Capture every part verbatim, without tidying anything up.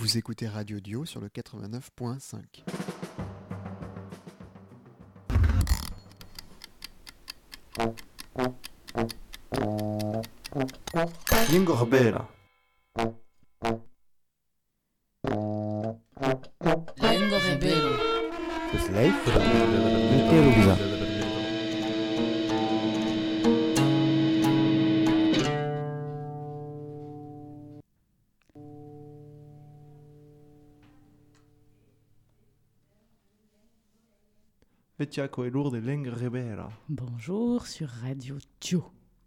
Vous écoutez Radio Dio sur le quatre-vingt-neuf point cinq. Língua rebelde. Língua rebelde. Beslijf Meteorologiza. Vetiaco et lourde Língua rebelde. Bonjour sur Radio Dio.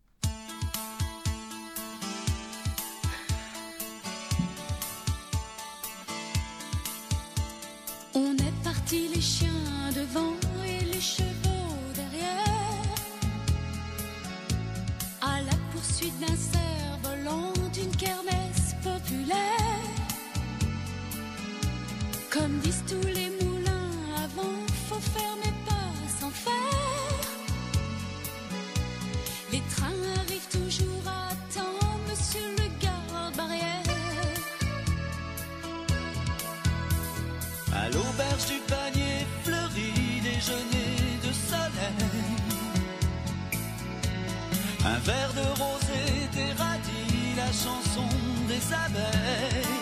On est parti les chiens devant et les chevaux derrière, à la poursuite d'un cerf-volant d'une kermesse populaire. Comme disent tous les moulins avant, faut faire mais pas sans faire. Les trains arrivent toujours à temps, monsieur le garde-barrière. À l'auberge du panier fleuri, déjeuner de soleil, un verre de rosé, des radis, la chanson des abeilles.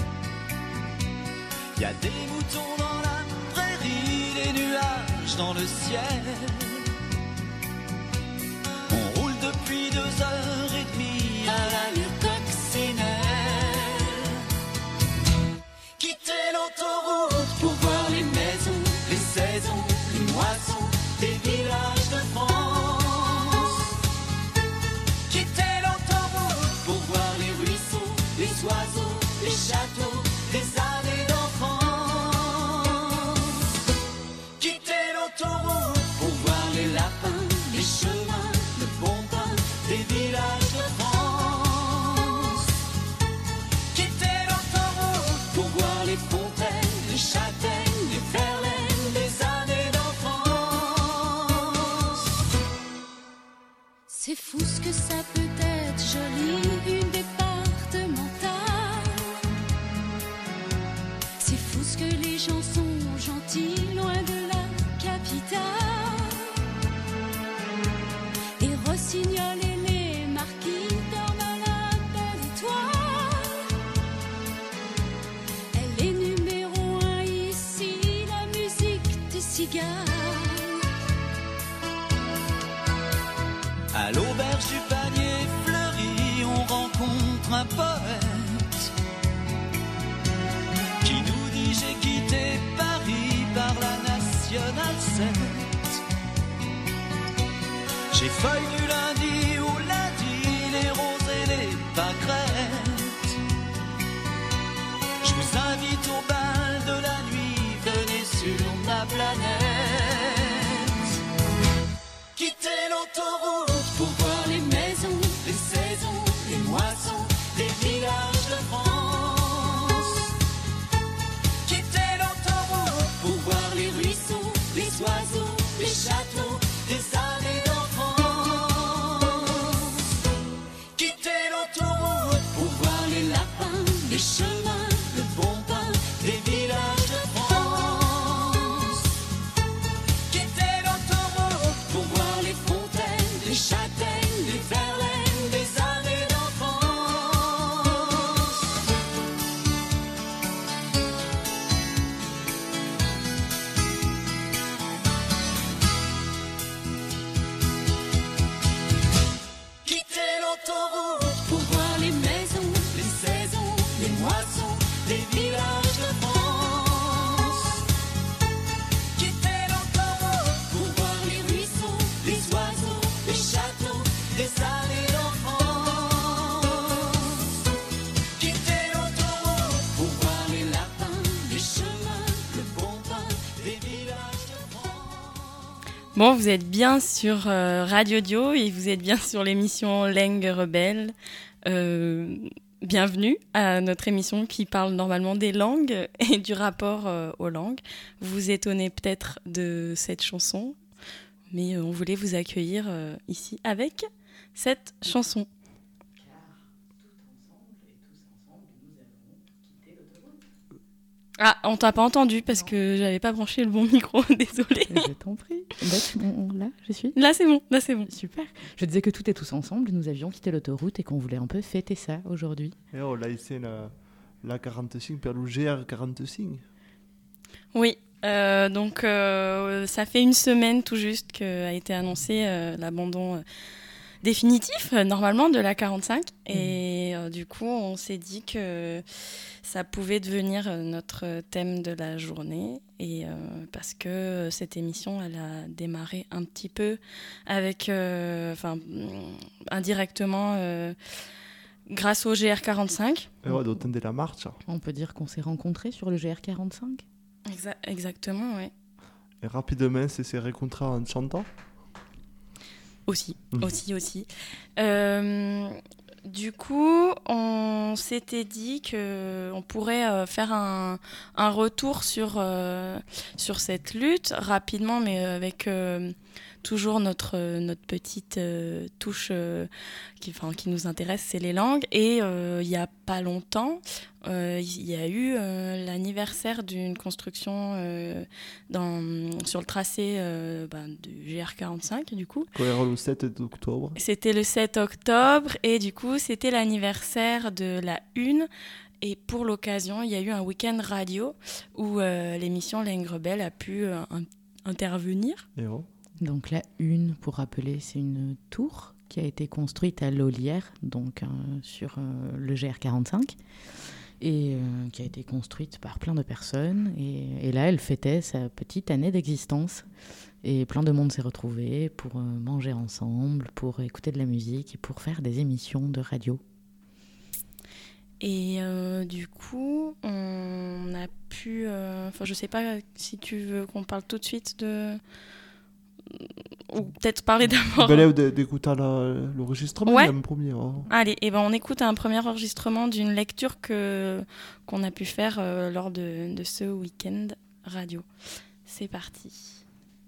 Y a des moutons dans la prairie, des nuages dans le ciel. On roule depuis deux heures et demie à l'allure coccinelle. Quitter l'autoroute pour voir les maisons, les saisons, les moissons, des villages de France. Quitter l'autoroute pour voir les ruisseaux, les oiseaux, les châteaux, des années d'enfance. Quitter l'autoroute pour voir les lapins, les chemins, le bon pain, des villages de France. Quitter l'autoroute pour voir les fontaines, les châtaignes, les verlaines, des années d'enfance. C'est fou ce que ça peut être joli, une départementale. C'est fou ce que les gens sont gentils, loin de la capitale. Et Rossignol et les marquis dorment à la belle étoile. Elle est numéro un ici, la musique des cigales. À l'auberge du panier fleuri, on rencontre un poète qui nous dit: j'ai quitté Paris par la nationale sept. J'ai feuille du lundi au lundi, les roses et les pâquerettes. Je vous invite au bal de la nuit, venez sur ma planète. Quitter l'autoroute pour voir les maisons, les saisons, les moissons, les villages de France. Quitter l'autoroute pour voir les ruisseaux, les oiseaux, les châteaux, des années d'enfance. Quitter l'autoroute pour voir les lapins, les chemins, le bon pain, des villages de France. Quitter l'autoroute pour voir les fontaines, les châtaignes, les verlaines, des années d'enfance. Quitter l'autoroute pour voir les maisons, les saisons, les moissons, les villages de France. Quitter l'autoroute pour voir les ruisseaux, les oiseaux, les châteaux, des années d'enfance. Quitter l'autoroute pour voir les lapins, les chemins, le bon pain, des villages de France. Bon, vous êtes bien sur euh, Radio Dio et vous êtes bien sur l'émission Língua rebelde. Euh, bienvenue à notre émission qui parle normalement des langues et du rapport euh, aux langues. Vous vous étonnez peut-être de cette chanson, mais euh, on voulait vous accueillir euh, ici avec cette chanson. Car tout ensemble et tous ensemble, nous allons quitter l'autoroute. Ah, on t'a pas entendu parce que j'avais pas branché le bon micro, désolée. Je t'en prie. Bah, tu- on- on- là, je suis. Là, c'est bon, là, c'est bon. Super. Je disais que tout est tous ensemble, nous avions quitté l'autoroute et qu'on voulait un peu fêter ça aujourd'hui. Et oh, là, ici, la, la quarante-cinq per le G R quarante-cinq. Oui, euh, donc euh, ça fait une semaine tout juste qu'a été annoncé euh, l'abandon euh, définitif, euh, normalement, de la quarante-cinq. Et euh, du coup, on s'est dit que ça pouvait devenir euh, notre thème de la journée. Et euh, parce que cette émission, elle a démarré un petit peu avec, euh, enfin, indirectement, euh, grâce au G R quarante-cinq. Et oh, d'autant de la marche. On peut dire qu'on s'est rencontrés sur le G R quarante-cinq. Exa- exactement, oui. Et rapidement, c'est ces rencontrés en chantant. Aussi, Mhm. aussi, aussi. Euh, du coup, on s'était dit qu'on pourrait euh, faire un, un retour sur, euh, sur cette lutte rapidement, mais avec euh, toujours notre, notre petite euh, touche euh, qui, enfin, qui nous intéresse, c'est les langues. Et euh, il n'y a pas longtemps, euh, il y a eu euh, l'anniversaire d'une construction euh, dans, sur le tracé euh, ben, du G R quarante-cinq, du coup. Quand il le sept octobre. C'était le sept octobre et du coup, c'était l'anniversaire de la Une. Et pour l'occasion, il y a eu un week-end radio où euh, l'émission Langue Rebelle a pu euh, in- intervenir. Et oh. Donc la une, pour rappeler, c'est une tour qui a été construite à Lolière, donc euh, sur euh, le G R quarante-cinq, et euh, qui a été construite par plein de personnes. Et, et là, elle fêtait sa petite année d'existence. Et plein de monde s'est retrouvé pour euh, manger ensemble, pour écouter de la musique et pour faire des émissions de radio. Et euh, du coup, on a pu... Enfin, je sais pas si tu veux qu'on parle tout de suite de... Ou peut-être parler d'abord... Ben là, d- d'écouter la- l'enregistrement, Ouais. il y a un premier. Oh. Allez, et ben on écoute un premier enregistrement d'une lecture que, qu'on a pu faire euh, lors de, de ce week-end radio. C'est parti.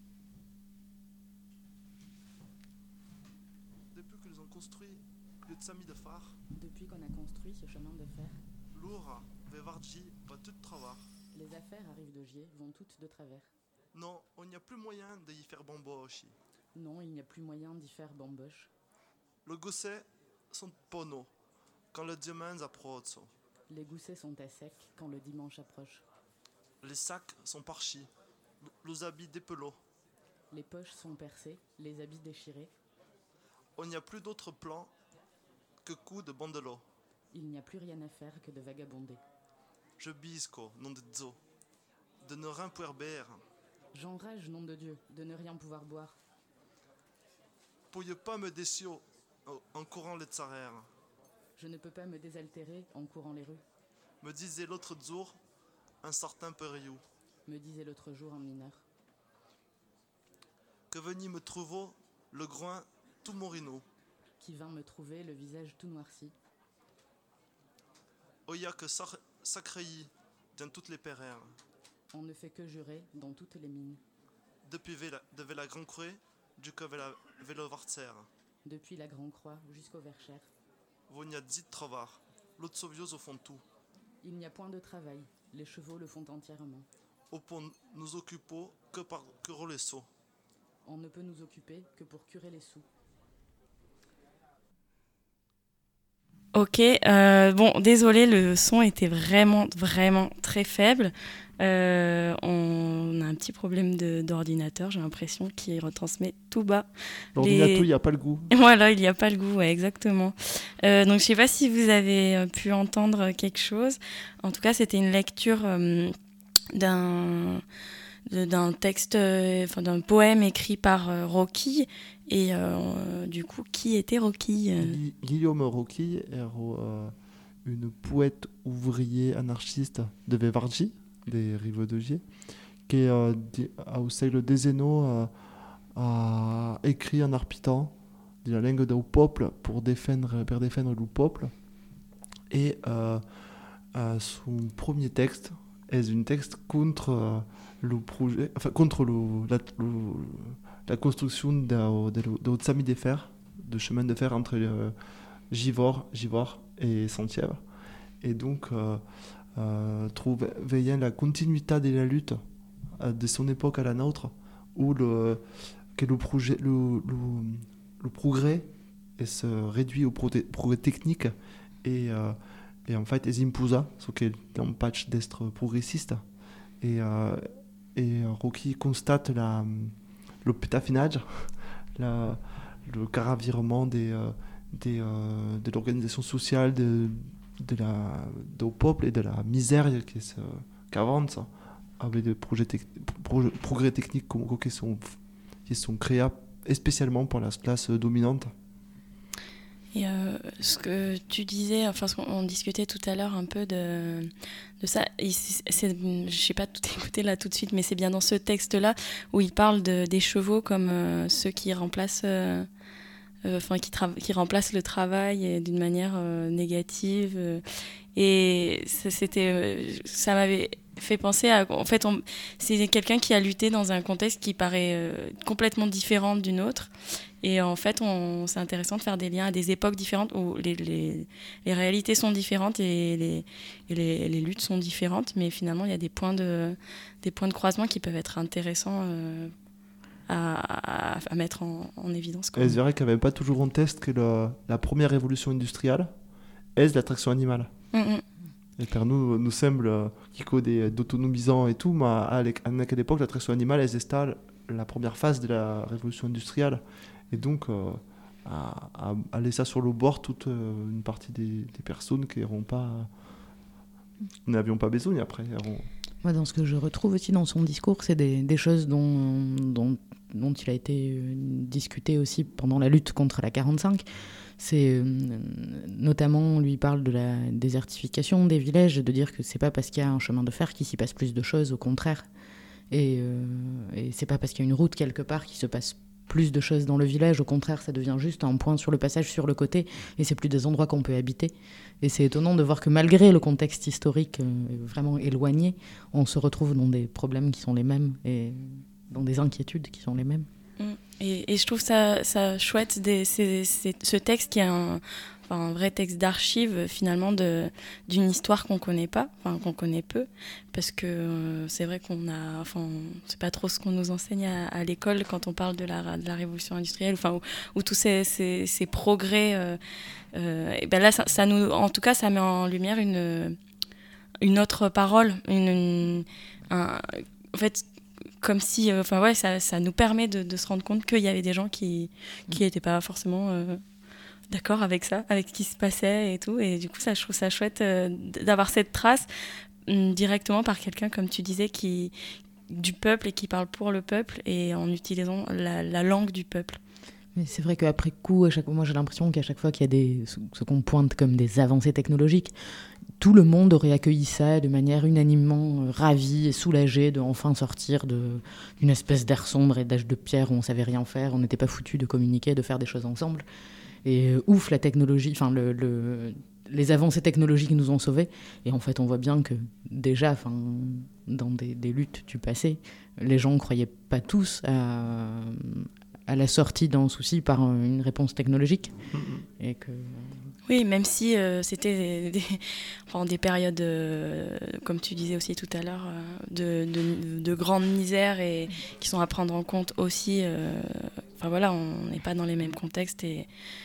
Depuis qu'ils ont construit le Tsami de phare, Depuis qu'on a construit ce chemin de fer, Loura, Vevarji, va tout travail. les affaires arrivent de Gier vont toutes de travers. Non, on n'y a plus moyen de y faire bombo aussi. Non, il n'y a plus moyen d'y faire bamboche. Le gosset sont pono, quand le dimanche approche. Les goussets sont à sec quand le dimanche approche. Les sacs sont parchis, les habits dépelés. Les poches sont percées, les habits déchirés. On n'y a plus d'autre plan que coup de bandelot. Il n'y a plus rien à faire que de vagabonder. Je bisco, nom de zo, de ne rien pouvoir boire. J'enrage, nom de Dieu, de ne rien pouvoir boire. Pourriez pas me décio en courant les tsarères, Je ne peux pas me désaltérer en courant les rues, me disait l'autre jour un certain Periou, me disait l'autre jour un mineur. que veni me trouvo le groin tout morino. Qui vint me trouver le visage tout noirci. Oya que sac- sacréi dans toutes les perrères, On ne fait que jurer dans toutes les mines. depuis Vela, de la Grand Cruet, du que Vela, Velovartser. Depuis la Grand Croix jusqu'au Verchères. Vogna dit travar, l'autre sovios au fond tout. Il n'y a point de travail, les chevaux le font entièrement. Au pont nous occupons que par que les sauts. On ne peut nous occuper que pour curer les sous. Ok, euh, bon, désolé, le son était vraiment, vraiment très faible. Euh, on a un petit problème de, d'ordinateur, j'ai l'impression, qui retransmet tout bas. L'ordinateur, il Les- n'y a pas le goût. Voilà, il n'y a pas le goût, ouais, exactement. Euh, donc, je ne sais pas si vous avez euh, pu entendre quelque chose. En tout cas, c'était une lecture euh, d'un, de- d'un texte, euh, enfin, d'un poème écrit par euh, Rocky. Et euh, du coup, qui était Rocky euh Gui- Guillaume Rocky est euh, une poète ouvrier anarchiste de Vevarji, des rives de Gier, qui est, euh, di- au siècle des Zénos euh, a écrit en arpitan de la langue du peuple pour défendre, pour défendre le peuple. Et euh, euh, son premier texte est un texte contre euh, le projet, enfin contre le, la, le- la construction d'un d'un tsami de fer, de chemin de fer entre euh, Givors, Givors et Saint-Yves. Et donc, euh, euh, trouve veillant la continuité de la lutte euh, de son époque à la nôtre, où le, que le, projet, le, le, le progrès et se réduit au progrès, progrès technique et, euh, et en fait es imposa, ce qui est un patch d'être progressiste. Et, euh, et Rocky constate la, le pétafinage, la, le caravirement des, euh, des, euh, de l'organisation sociale de, de la, du peuple et de la misère qui, se, qui avance avec des projets tec- pro- progrès techniques comme, qui, sont, qui sont créés spécialement pour la classe dominante. Et euh, ce que tu disais, enfin, ce qu'on on discutait tout à l'heure un peu de, de ça, et c'est, c'est, je sais pas tout écouter là tout de suite, mais c'est bien dans ce texte-là où il parle de, des chevaux comme euh, ceux qui remplacent, euh, euh, enfin, qui, tra- qui remplacent le travail et d'une manière euh, négative. Euh, et ça, c'était, euh, ça m'avait fait penser à, en fait, on, c'est quelqu'un qui a lutté dans un contexte qui paraît euh, complètement différent d'une autre. Et en fait, on, c'est intéressant de faire des liens à des époques différentes où les, les, les réalités sont différentes et, les, et les, les luttes sont différentes, mais finalement, il y a des points de, des points de croisement qui peuvent être intéressants euh, à, à, à mettre en, en évidence. Et c'est vrai qu'il n'y avait pas toujours en test que le, la première révolution industrielle est l'attraction animale. Mm-hmm. Et pour nous, nous semble qu'il y a des d'autonomisants et tout, mais à, à quelle époque l'attraction animale est la première phase de la révolution industrielle. Et donc, euh, à, à, à laisser ça sur le bord toute euh, une partie des, des personnes qui n'auront pas, qui n'avions pas besoin après. Auront... Moi, dans ce que je retrouve aussi dans son discours, c'est des, des choses dont, dont, dont il a été discuté aussi pendant la lutte contre la quarante-cinq. C'est euh, notamment, on lui parle de la désertification des villages, de dire que c'est pas parce qu'il y a un chemin de fer qu'il s'y passe plus de choses, au contraire. Et, euh, et c'est pas parce qu'il y a une route quelque part qu'il se passe plus de choses dans le village, au contraire, ça devient juste un point sur le passage sur le côté, et c'est plus des endroits qu'on peut habiter. Et c'est étonnant de voir que malgré le contexte historique euh, vraiment éloigné, on se retrouve dans des problèmes qui sont les mêmes, et dans des inquiétudes qui sont les mêmes. Et, et je trouve ça, ça chouette, des, c'est, c'est, ce texte qui est un, enfin, un vrai texte d'archives finalement de, d'une histoire qu'on connaît pas, enfin qu'on connaît peu, parce que euh, c'est vrai qu'on a, enfin c'est pas trop ce qu'on nous enseigne à, à l'école quand on parle de la, de la révolution industrielle, enfin où, où tous ces, ces, ces progrès, euh, euh, et ben là ça, ça nous, en tout cas ça met en lumière une, une autre parole, une, une un, en fait. Comme si, enfin euh, ouais, ça, ça nous permet de, de se rendre compte qu'il y avait des gens qui qui n'étaient pas forcément euh, d'accord avec ça, avec ce qui se passait et tout. Et du coup, ça, je trouve ça chouette euh, d'avoir cette trace euh, directement par quelqu'un, comme tu disais, qui du peuple et qui parle pour le peuple et en utilisant la, la langue du peuple. Mais c'est vrai qu'après coup, à chaque... moi j'ai l'impression qu'à chaque fois qu'il y a des... ce qu'on pointe comme des avancées technologiques, tout le monde aurait accueilli ça de manière unanimement euh, ravie et soulagée de enfin sortir de... d'une espèce d'air sombre et d'âge de pierre où on savait rien faire, on n'était pas foutu de communiquer, de faire des choses ensemble. Et euh, ouf, la technologie, enfin le, le... les avancées technologiques nous ont sauvés. Et en fait, on voit bien que déjà, enfin, dans des, des luttes du passé, les gens ne croyaient pas tous à... à la sortie d'un souci par une réponse technologique. Mmh. Et que... Oui, même si euh, c'était des, des, enfin, des périodes, euh, comme tu disais aussi tout à l'heure, euh, de, de, de grande misère et qui sont à prendre en compte aussi. Euh, enfin voilà, on n'est pas dans les mêmes contextes et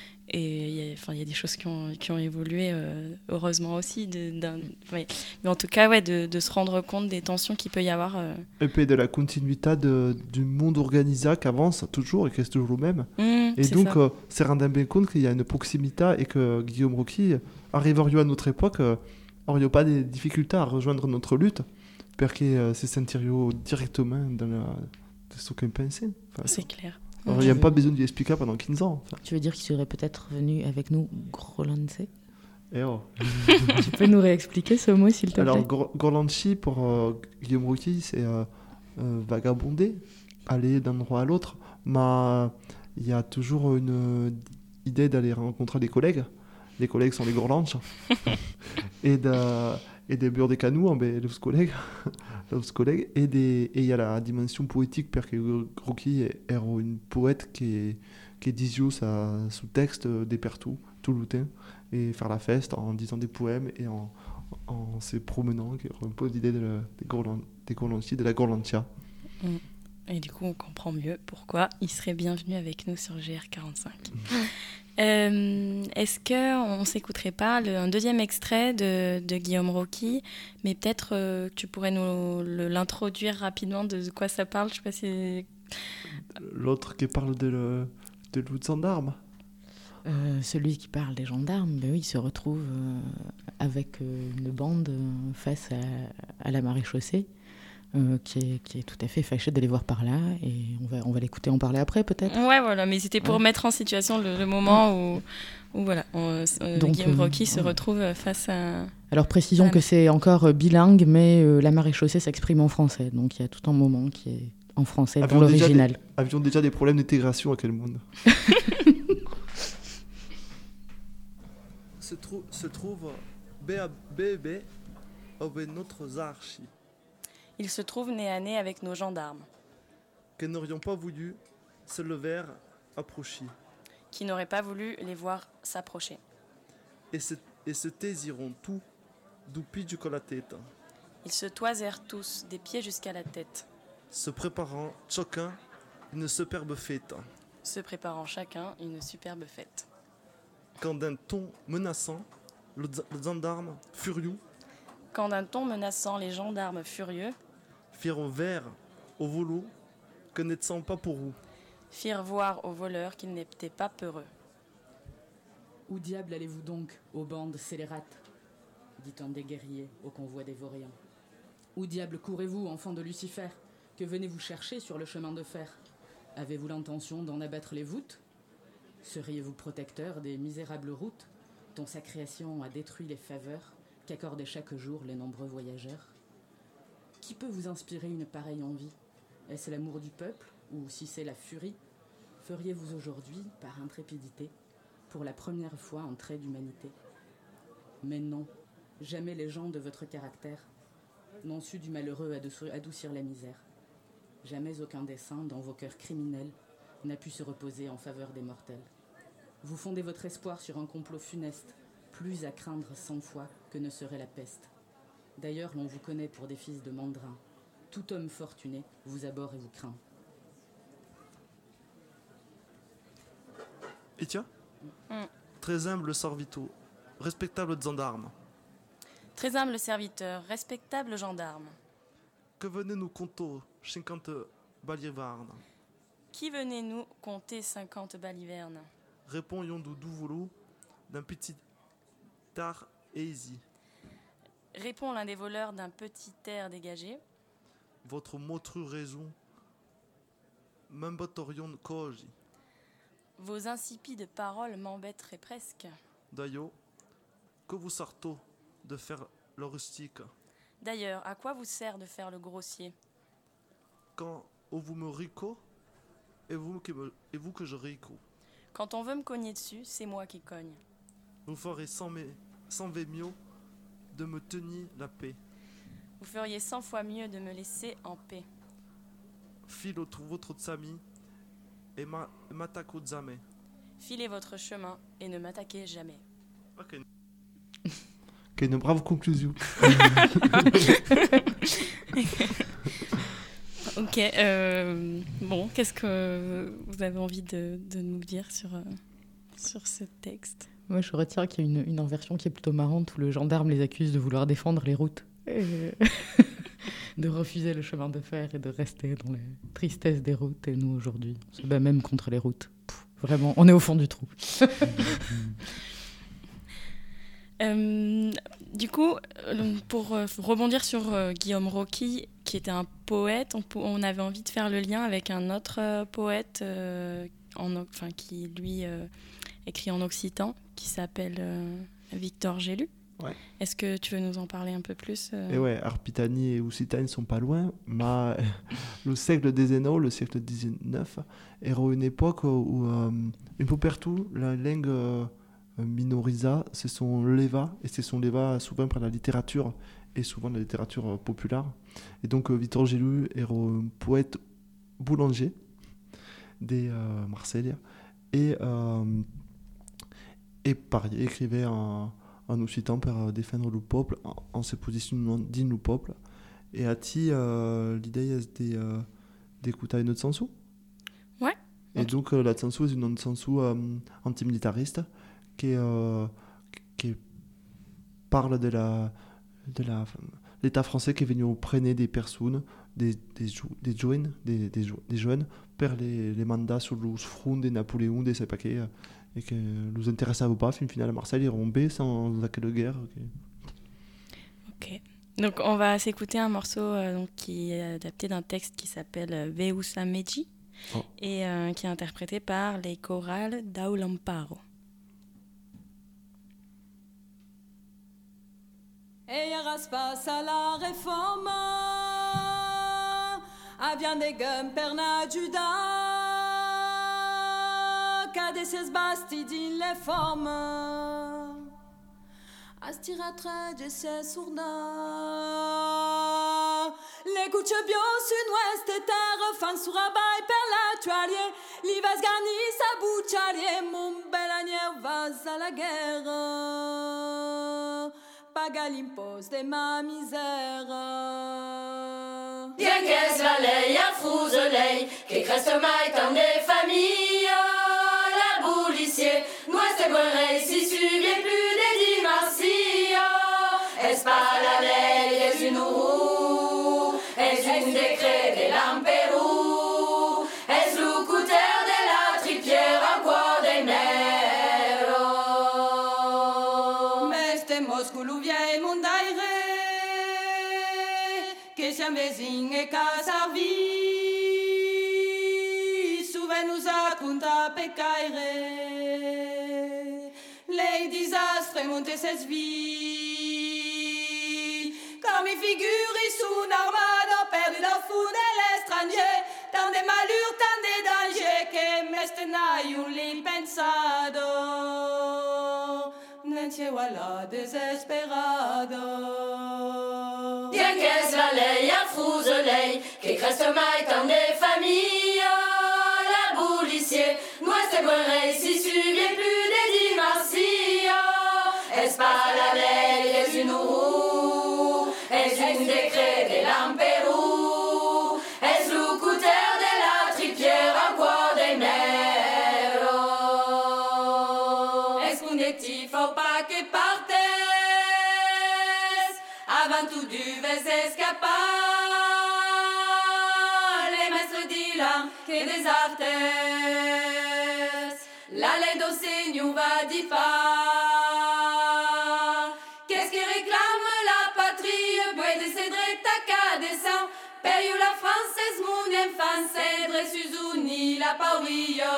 et il y a, enfin, il y a des choses qui ont, qui ont évolué, euh, heureusement aussi. De, d'un, ouais. Mais en tout cas, ouais, de, de se rendre compte des tensions qu'il peut y avoir. Euh... Et puis de la continuité de, du monde organisé qui avance toujours et qui reste toujours le même. Mmh, et c'est donc, ça. euh, c'est rendre bien compte qu'il y a une proximité et que Guillaume Rocky, arriverions à notre époque, euh, n'aurions pas des difficultés à rejoindre notre lutte parce que euh, se sentirions directement dans la, de ce qu'on pensait. Enfin, c'est clair. Il n'y a pas besoin d'y expliquer pendant quinze ans. Enfin. Tu veux dire qu'il serait peut-être venu avec nous Grolandse? Eh oh. Tu peux nous réexpliquer ce mot, s'il te Alors, plaît? Alors, Grolandse, pour euh, Guillaume Rocky, c'est euh, euh, vagabonder, aller d'un endroit à l'autre. Mais il y a toujours une euh, idée d'aller rencontrer des collègues. Les collègues sont les Grolanches. et, de, et des bures des canaux, ben, les collègues. les collègues. Et il y a la dimension poétique, parce que Rocky est, est une poète qui est, qui est disio sous texte des pertus, tout le temps, et faire la fête en disant des poèmes et en, en se promenant, qui ont un peu l'idée de la- des Gourlan- des Gourlantiers, de la Gourlantia. Et du coup, on comprend mieux pourquoi il serait bienvenu avec nous sur G R quarante-cinq. Euh, est-ce qu'on ne s'écouterait pas le, un deuxième extrait de, de Guillaume Rocky, mais peut-être euh, que tu pourrais nous le- l'introduire rapidement de quoi ça parle. Je sais pas si... L'autre qui parle de, le, de loup de gendarme. Euh, celui qui parle des gendarmes, ben oui, il se retrouve euh, avec euh, une bande euh, face à, à la maréchaussée, euh, qui, est, qui est tout à fait fâchée d'aller voir par là, et on va, on va l'écouter en parler après peut-être. Ouais, voilà, mais c'était pour Ouais. mettre en situation le, le moment où, où voilà, on- euh, Donc, Guillaume euh, Rocky se ouais. retrouve face à... Alors précisons Ah, que mais- c'est encore euh, bilingue, mais euh, la maréchaussée s'exprime en français, donc il y a tout un moment qui est en français dans Avions déjà l'original. Avions déjà des problèmes d'intégration à quel monde se, trou- se trouve B B avec notre archi, Il se trouve nez à nez avec nos gendarmes, que n'aurions pas voulu se lever approcher, qui n'auraient pas voulu les voir s'approcher. et se, et se taisiront tout du pied la tête, Ils se toisèrent tous, des pieds jusqu'à la tête, se préparant chacun une superbe fête, se préparant chacun une superbe fête. quand d'un ton menaçant, le, z- le gendarme, furieux, Quand d'un ton menaçant, les gendarmes furieux firent vers au volo que n'étant pas pour vous. firent voir aux voleurs qu'ils n'étaient pas peureux. Où diable allez-vous donc, aux bandes scélérates dit un des guerriers au convoi des Vauriens. Où diable courez-vous, enfants de Lucifer? Que venez-vous chercher sur le chemin de fer? Avez-vous l'intention d'en abattre les voûtes? Seriez-vous protecteur des misérables routes dont sa création a détruit les faveurs qu'accordaient chaque jour les nombreux voyageurs? Qui peut vous inspirer une pareille envie? Est-ce l'amour du peuple, ou si c'est la furie? Feriez-vous aujourd'hui, par intrépidité, pour la première fois un trait d'humanité? Mais non, jamais les gens de votre caractère n'ont su du malheureux adoucir, adoucir la misère. Jamais aucun dessein dans vos cœurs criminels n'a pu se reposer en faveur des mortels. Vous fondez votre espoir sur un complot funeste, plus à craindre cent fois que ne serait la peste. D'ailleurs, l'on vous connaît pour des fils de mandrins. Tout homme fortuné vous abhorre et vous craint. Et tiens, Mm. très humble servito, respectable gendarme, Très humble serviteur, respectable gendarme, que venez nous compter cinquante balivarnes, qui venez nous compter cinquante balivernes? répondons du doux volo d'un petit tard easy. Répond l'un des voleurs d'un petit air dégagé. Votre montrue raison, m'embatterions koji. Vos insipides paroles m'embêteraient presque. D'ailleurs, que vous sortez de faire le rustique, D'ailleurs, à quoi vous sert de faire le grossier? quand vous me rico, et vous que, me- et vous que je rico. Quand on veut me cogner dessus, c'est moi qui cogne. Vous ferez sans, mes, sans veille mieux de me tenir la paix. Vous feriez cent fois mieux de me laisser en paix. File au trou votre ami et ma- m'attaque jamais. Filez votre chemin et ne m'attaquez jamais. Ok. Ok, une brave conclusion. Ok, euh, bon, qu'est-ce que vous avez envie de, de nous dire sur, euh, sur ce texte? Moi, je retiens qu'il y a une, une inversion qui est plutôt marrante où le gendarme les accuse de vouloir défendre les routes, et de refuser le chemin de fer et de rester dans la tristesse des routes. Et nous, aujourd'hui, on se bat même contre les routes. Pff, vraiment, on est au fond du trou. Euh, du coup, euh, pour euh, rebondir sur euh, Guillaume Rocky, qui était un poète, on, pou- on avait envie de faire le lien avec un autre euh, poète euh, en, o- enfin, qui, lui, euh, écrit en occitan, qui s'appelle euh, Victor Gélu. Ouais. Est-ce que tu veux nous en parler un peu plus euh Et ouais, Arpitanie et Occitanie sont pas loin, mais le siècle des Zénos, le siècle dix-neuf, era une époque où, euh, un peu partout, la langue euh, minorisa, c'est son leva, et c'est son leva souvent par la littérature, et souvent la littérature euh, populaire. Et donc, euh, Victor Gélu era un poète boulanger de euh, Marseille, et, euh, et pareil, écrivait en, en Occitan pour défendre le peuple, en, en se positionnant digne le peuple. Et à ti, euh, l'idée est de, euh, d'écouter une autre sensu. Ouais. Et Ok. donc, euh, la sensu est une sensu euh, antimilitariste qui, euh, qui parle de la, de la, l'État français qui est venu prendre des personnes, des, des, des jeunes, des, des, des jeunes, pour les, les mandats sur le front des Napoléons, des paquets, et que nous intéressait pas. Fin final, à Marseille, ils rompé sans laquelle guerre. Okay. Ok. Donc on va s'écouter un morceau euh, donc, qui est adapté d'un texte qui s'appelle euh, Veusa Meji Oh. et euh, qui est interprété par les chorales d'Aulamparo. Ella raspas a la réforme, avian de gumperna juda, cade ses basti din le forme, astira trage se surda, le cucce bio sud-ouest terre fan sur abai per la tuarie, li vas garni sa bucciarie, mon bel agneau vas à la guerre. Paga l'impos de ma misère. Bien qu'est-ce la lei a frouze lei, che creste mai tant des familles, la boulicier, nous c'est bon rei, si suivez plus des dix marsilles. Est-ce pas la lei, est une roue, est une décret de l'Ampérou, est-ce le couteur de la tripière en quoi des mers. Mosculu vieil mondaire, che siamo vesin e casarvi, souvent nous a conta pecaire, les disastres montent ses vies, comme i figuri su un'armada, perdu la fou de l'estranger, tant de malheur, tant de danger, che meste n'hai un li pensado. Voilà desesperado. Bien qu'est-ce la lei a frouze lei, che creste mai tant des familles, la boulicier, nous c'est bon rei, si suivez plus des dix marsilles. Est-ce pas la lei, est une roue, est une décret de l'Ampérou, est le couteur de la tripière en quoi des mers. Est-ce qu'on est il faut pas que partes, avant tout du vais escapar, les maîtres disent que des artes, la ley d'Océan va d'y pas. Qu'est-ce qui réclame la patrie, puede ser ta descend, paye la française mon enfant, cèdre Suzuni la pauria.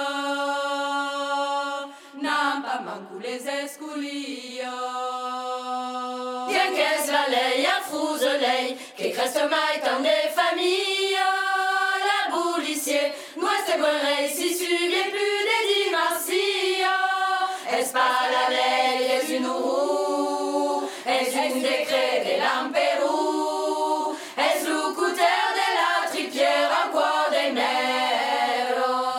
Nampa manco les esculillos. Bien qu'est-ce la lei a frouze lei, che creste mai tant des familles, la boulicier, nous c'est bon rei, si suivez plus des dix marsilles. Est-ce pas la lei, est une roue, est une décret de l'Ampérou, est le couteur de la tripière en quoi des mers.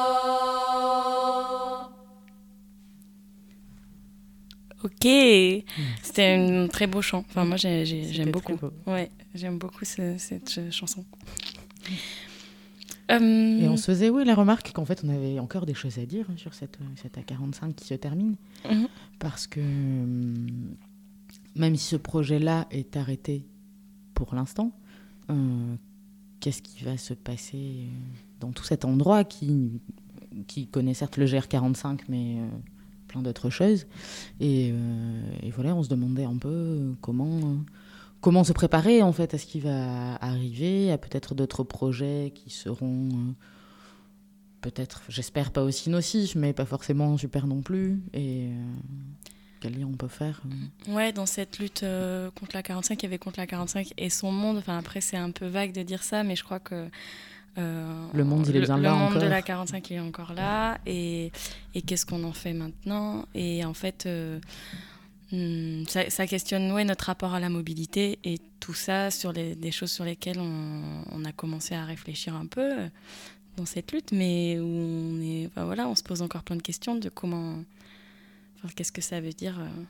Ok, c'était un très beau chant. Enfin, moi, j'ai, j'ai, j'aime C'était très beaucoup. beau. Ouais, j'aime beaucoup ce- cette ch- chanson. Euh, Et on se faisait, oui, la remarque qu'en fait, on avait encore des choses à dire sur cette, cette A quarante-cinq qui se termine. Mhm. Parce que hum, même si ce projet-là est arrêté pour l'instant, euh, qu'est-ce qui va se passer euh, dans tout cet endroit qui, qui connaît certes le G R quarante-cinq, mais euh, plein d'autres choses. Et, euh, et voilà, on se demandait un peu euh, comment... euh, Comment se préparer en fait à ce qui va arriver, à peut-être d'autres projets qui seront euh, peut-être, j'espère, pas aussi nocifs, mais pas forcément super non plus. Et euh, quel lien on peut faire euh. Ouais, dans cette lutte euh, contre la quarante-cinq, il y avait contre la quarante-cinq et son monde. Enfin, après, c'est un peu vague de dire ça, mais je crois que euh, Le monde, il est bien le, là Le monde encore. de la quarante-cinq, il est encore là. Et, et qu'est-ce qu'on en fait maintenant ? Et en fait, euh, hum, ça, ça questionne ouais, notre rapport à la mobilité et tout ça sur les, des choses sur lesquelles on, on a commencé à réfléchir un peu euh, dans cette lutte, mais où on, est, enfin, voilà, on se pose encore plein de questions de comment... Enfin, qu'est-ce que ça veut dire euh,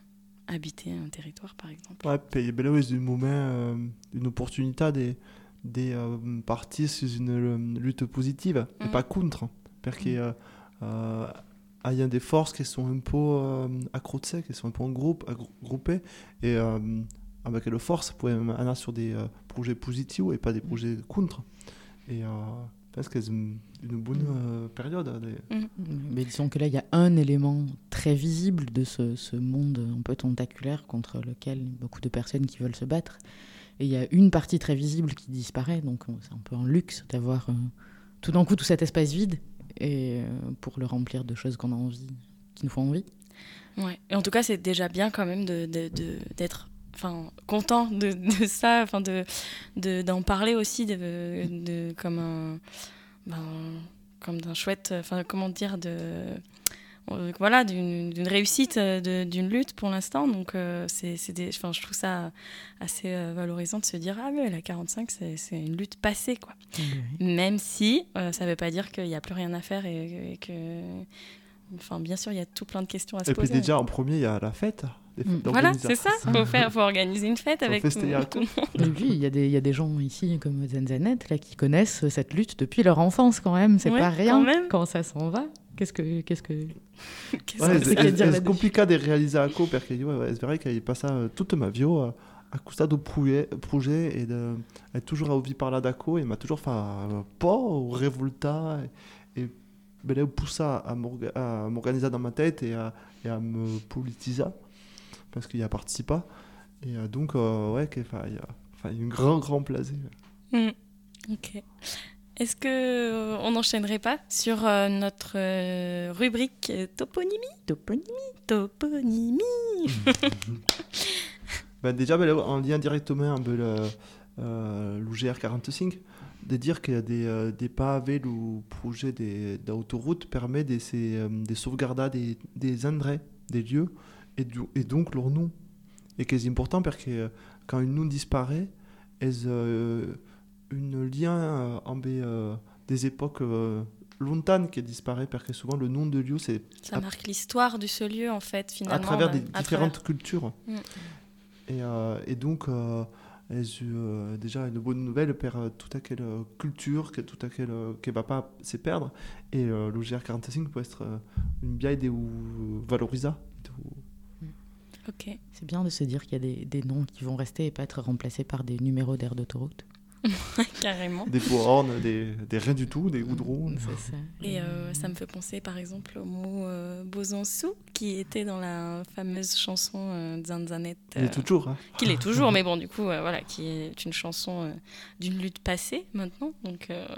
habiter un territoire, par exemple. Ouais, puis ben là, oui, c'est un moment, euh, une opportunité des, des euh, partis sur une euh, lutte positive, et Mhm. pas contre. Parce qu'il euh, euh, y a des forces qui sont un peu euh, accrochées, qui sont un peu en groupe, agrou- groupées, et euh, avec les forces, vous pouvez aller sur des euh, projets positifs et pas des projets contre. Et euh, je pense que c'est une, une bonne euh, période. Des... Mais disons que là, il y a un élément très visible de ce, ce monde un peu tentaculaire contre lequel il y a beaucoup de personnes qui veulent se battre. Et il y a une partie très visible qui disparaît, donc euh, c'est un peu un luxe d'avoir euh, tout d'un coup tout cet espace vide et, euh, pour le remplir de choses qu'on a envie, qui nous font envie. Ouais. Et en tout cas, c'est déjà bien quand même de, de, de, d'être enfin, content de, de ça, enfin, de, de, d'en parler aussi de, de, comme, un, ben, comme d'un chouette, enfin, comment dire, de, euh, voilà, d'une, d'une réussite de, d'une lutte pour l'instant. Donc, euh, c'est, c'est des, enfin, je trouve ça assez euh, valorisant de se dire, ah, mais la quarante-cinq, c'est, c'est une lutte passée, quoi. Oui. Même si euh, ça ne veut pas dire qu'il n'y a plus rien à faire et, et que... Enfin, bien sûr, il y a tout plein de questions à se Et poser. puis déjà, en premier, il y a la fête. Les fêtes Mm. Voilà, d'organisation. c'est ça. Il faut, faire, faut organiser une fête Faut avec fester tout, à tout tout. le monde. Et puis, il y, a des- il y a des gens ici, comme Zanzanette, là, qui connaissent cette lutte depuis leur enfance, quand même. C'est Ouais, pas rien quand même. quand ça s'en va. Qu'est-ce que... Qu'est-ce que... Qu'est-ce Ouais, que c'est c'est qu'il y a à dire c'est là-dessus. compliqué de réaliser à quoi, parce que ouais, ouais, c'est vrai qu'il n'y a pas ça euh, toute ma vie euh, à cause de projet, projet et de être toujours envie par là d'accord, il m'a toujours fait euh, pas au révoltat et, et ben, là, pousse ça à, m'orga- à m'organiser dans ma tête et à, et à me politiser parce qu'il y a participé et euh, donc euh, ouais qu'il enfin, il y a enfin, il y a un grand grand plaisir. Mm. Ok. Est-ce que euh, on n'enchaînerait pas sur euh, notre euh, rubrique euh, toponymie Toponymie. Toponymie. Ben, déjà, ben, là, en lien directement avec le, euh, l'U G R quarante-cinq, de dire qu'il y a des, euh, des pavés ou projets des- d'autoroute permet de, ces, euh, de sauvegarder des, des endroits, des lieux, et, du- et donc leur nom. Et que c'est important parce que euh, quand un nom disparaît, il y a euh, un lien euh, entre euh, des époques euh, lointaines qui disparaît parce que souvent le nom de lieu, c'est Ça à- marque l'histoire de ce lieu, en fait, finalement. à travers bah, des à différentes travers- cultures. Mm. Et, euh, et donc, euh, j'ai eu euh, déjà une bonne nouvelle pour euh, toute quelle euh, culture, que toute quelle euh, qui va pas se perdre. Et euh, le G R quarante-cinq peut être euh, une biaille de valoriser. Ok. C'est bien de se dire qu'il y a des, des noms qui vont rester et pas être remplacés par des numéros d'aires d'autoroute. Carrément. Des bornes, des, des rien du tout, des goudrons. C'est ça. Et euh, ça me fait penser par exemple au mot euh, Bozansou qui était dans la fameuse chanson euh, Zanzanette. Il est toujours. Hein. Qui l'est toujours, mais bon, du coup, euh, voilà, qui est une chanson euh, d'une lutte passée maintenant. Donc, euh,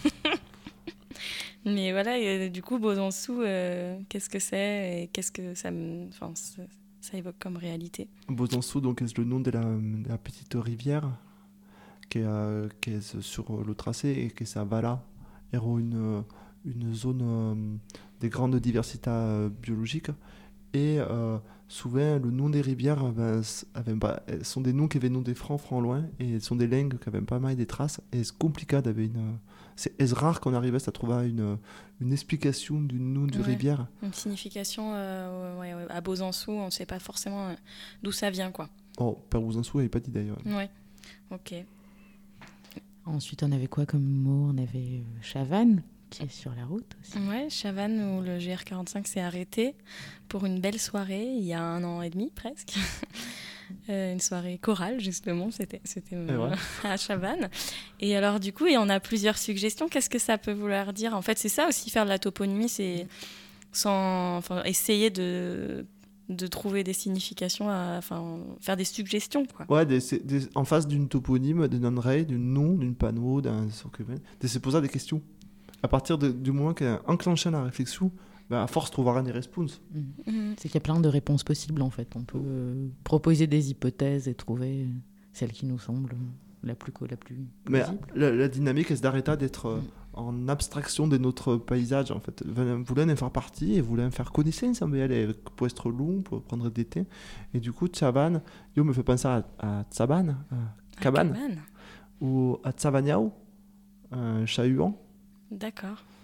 mais voilà, et, du coup, Bozansou, euh, qu'est-ce que c'est et qu'est-ce que ça, me... enfin, ça, ça évoque comme réalité. Bozansou, donc, c'est le nom de la, de la petite rivière qui est, euh, qui est sur le tracé et qui est à Vala. Il y a une, une zone euh, de grande diversité euh, biologique. Et euh, souvent, le nom des rivières ben, c- avaient pas- elles sont des noms qui viennent des francs, francs loin, et elles sont des langues qui avaient pas mal des traces. Et c'est compliqué d'avoir une. C'est est rare qu'on arrive à trouver une, une explication du nom de Ouais. rivière. Une signification euh, ouais, ouais, à Bozansou, on ne sait pas forcément euh, d'où ça vient, quoi. Oh, Père Bouzensou n'avait pas dit d'ailleurs. Ouais, ok. Ensuite, on avait quoi comme mot? On avait euh, Chavannes, qui est sur la route aussi. Ouais, Chavannes, où le G R quarante-cinq s'est arrêté pour une belle soirée, il y a un an et demi presque. Euh, une soirée chorale, justement, c'était, c'était euh, ouais. à Chavannes. Et alors, du coup, et on a plusieurs suggestions. Qu'est-ce que ça peut vouloir dire? En fait, c'est ça aussi, faire de la toponymie, c'est sans, enfin, essayer de, de trouver des significations, à, enfin, faire des suggestions, quoi. Ouais, des, c'est- des- en face d'une toponyme, d'un endroit, d'un nom, d'un panneau, d'un circuit, de se poser des questions. À partir de- du moment qu'on a enclenché la réflexion, ben, à force, trouvera des réponses. Mhm. C'est qu'il y a plein de réponses possibles, en fait. On peut euh, proposer des hypothèses et trouver celle qui nous semble la plus, co- la plus Mais plausible. la, la dynamique, c'est d'arrêter d'être euh, Mm. en abstraction de notre paysage, en fait. Vous voulez en faire partie et vous voulez en faire connaissance, mais elle peut être long, pour prendre des thés. Et du coup, Chavannes, yo me fait penser à, à Tsaban, à Cabane, Cabane. ou à Tsavaniao, un chat-huant. D'accord.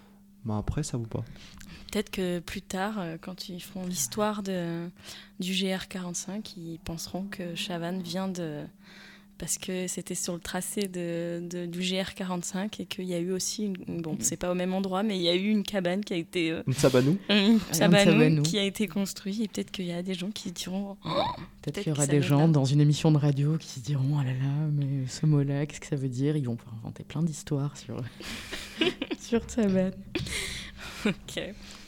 Mais après, ça vaut pas. Peut-être que plus tard, euh, quand ils feront l'histoire de, du G R quarante-cinq, ils penseront que Chavannes vient de... Parce que c'était sur le tracé de, de, du G R quarante-cinq et qu'il y a eu aussi, une, bon, c'est pas au même endroit, mais il y a eu une cabane qui a été... Euh, une sabanou Une Un sabanou sabanou. qui a été construite et peut-être qu'il y a des gens qui diront... Oh, Peut-être peut-être qu'il y que aura ça des vient gens de là. dans une émission de radio qui se diront « Ah là là, mais ce mot-là, qu'est-ce que ça veut dire ?» Ils vont pouvoir inventer plein d'histoires sur, sur Savane. Ok.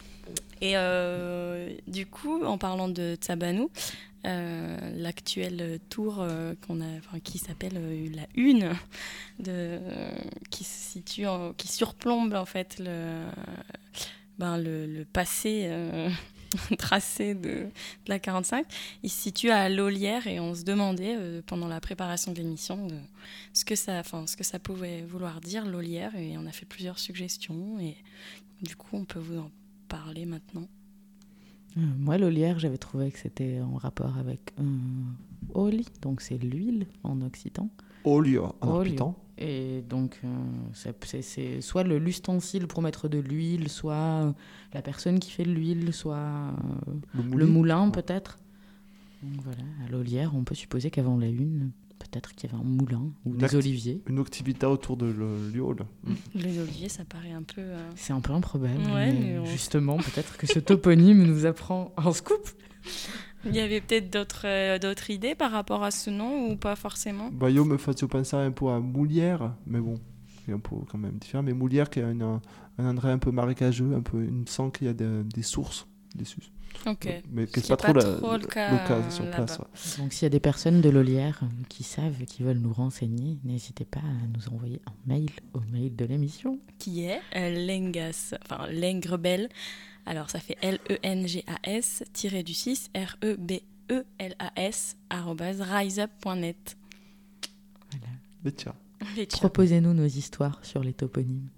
Et euh, du coup, en parlant de Tsabanou, euh, l'actuelle tour euh, qu'on a, enfin, qui s'appelle euh, la Une, de, euh, qui se situe, en- qui surplombe en fait le, ben, le, le passé euh, tracé de, de la quarante-cinq, il se situe à Lolière et on se demandait euh, pendant la préparation de l'émission de ce que ça, enfin, ce que ça pouvait vouloir dire Lolière, et on a fait plusieurs suggestions et du coup on peut vous en parler maintenant. Euh, moi, l'olière, j'avais trouvé que c'était en rapport avec euh, oli, donc c'est l'huile en occitan. Olio, en Olio. arpitan. Et donc, euh, c'est, c'est, c'est soit le, l'ustensile pour mettre de l'huile, soit euh, la personne qui fait de l'huile, soit euh, Le le mouli. moulin, peut-être. Donc voilà, à l'olière, on peut supposer qu'avant la une, peut-être qu'il y avait un moulin ou Une des acti- oliviers. Une activité autour de le- l'iole. Les oliviers, ça paraît un peu... euh, C'est un peu improbable, Ouais, mais, mais on- justement, peut-être que ce toponyme nous apprend un scoop. Il y avait peut-être d'autres, euh, d'autres idées par rapport à ce nom ou pas forcément? Bah, yo me faisait penser un peu à Moulière, mais bon, c'est un peu quand même différent. Mais Moulière, qui est une- un, un endroit un peu marécageux, un peu, il me semble qu'il y a des, des sources, des sus. Ok. Mais Ce que qui c'est est pas trop, pas la, trop le cas, le cas euh, sur là-bas. place. Ouais. Donc s'il y a des personnes de l'olière euh, qui savent et qui veulent nous renseigner, n'hésitez pas à nous envoyer un mail au mail de l'émission. Qui est euh, Lengas, enfin Lengrebel. Alors ça fait L E N G A S tiré du six R E B E L A S arobase riseup point net. Voilà. Mais tiens, Et tiens. Proposez-nous nos histoires sur les toponymes.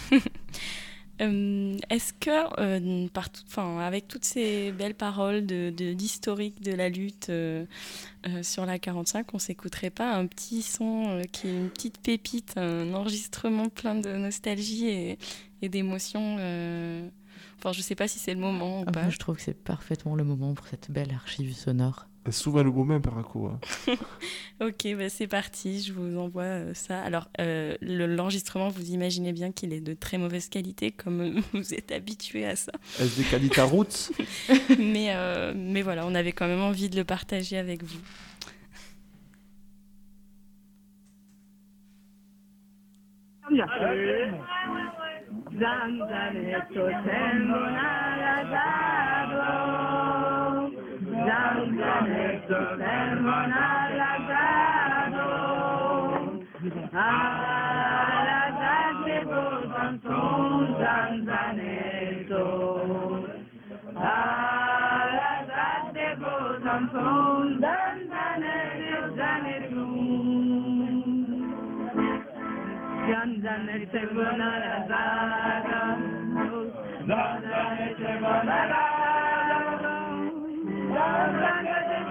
Euh, est-ce que, euh, par tout- 'fin, avec toutes ces belles paroles de, de- d'historique de la lutte euh, euh, sur la quarante-cinq, on s'écouterait pas un petit son euh, qui est une petite pépite, un enregistrement plein de nostalgie et, et d'émotion euh, Enfin, je sais pas si c'est le moment ou Ah, pas. moi, je trouve que c'est parfaitement le moment pour cette belle archive sonore. c'est souvent le moment, Paraco. Hein. Ok, bah c'est parti, je vous envoie euh, ça. Alors, euh, le- l'enregistrement, vous imaginez bien qu'il est de très mauvaise qualité, comme euh, vous êtes habitué à ça. S D Calita Roots. mais, euh, mais voilà, on avait quand même envie de le partager avec vous. Zanzaneto termonalazado, Zanzaneto termonalazado, alazate botanton Zanzaneto, alazate botanton Zanzaneto Zanetum. Zanzanete bonalazada, Zanzanete bonalazada, Zanzanete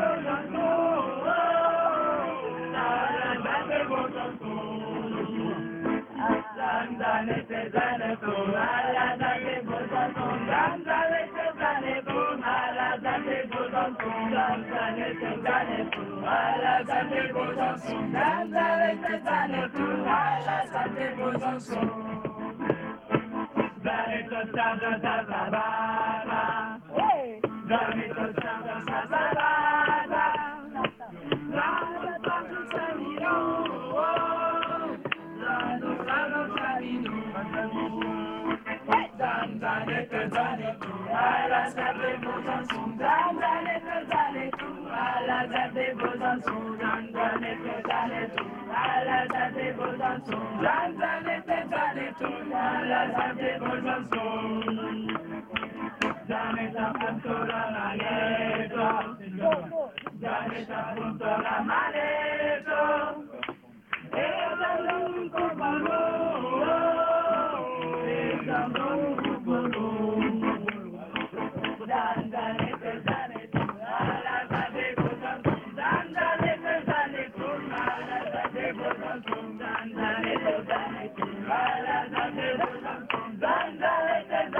bonalazada, Zanzanete zanetu, alazate botanton, Zanzanete zanetu, alazate botanton, Zanzanete zanetu, alazate botanton, Zanzanete zanetu, alazate botanton. Zanetu zaza zaza baba, Zanetu zaza zaza baba, Zanetu zaza samiro, Zanetu zaza samiro. Zanzanete zanetu, alazate botanton, Zanzanete zanetu, alazate botanton, Zanzanete zanetu, alazate botanton, Zanzanete zanetu, alazate botanton. Zaneta punto la maneta, Zaneta punto la maneta, e un copano. Zanzanete zanetu, alazate botanton, Zanzanete zanetu, alazate botanton, Zanzanete zanetu, alazate botanton, Zanzanete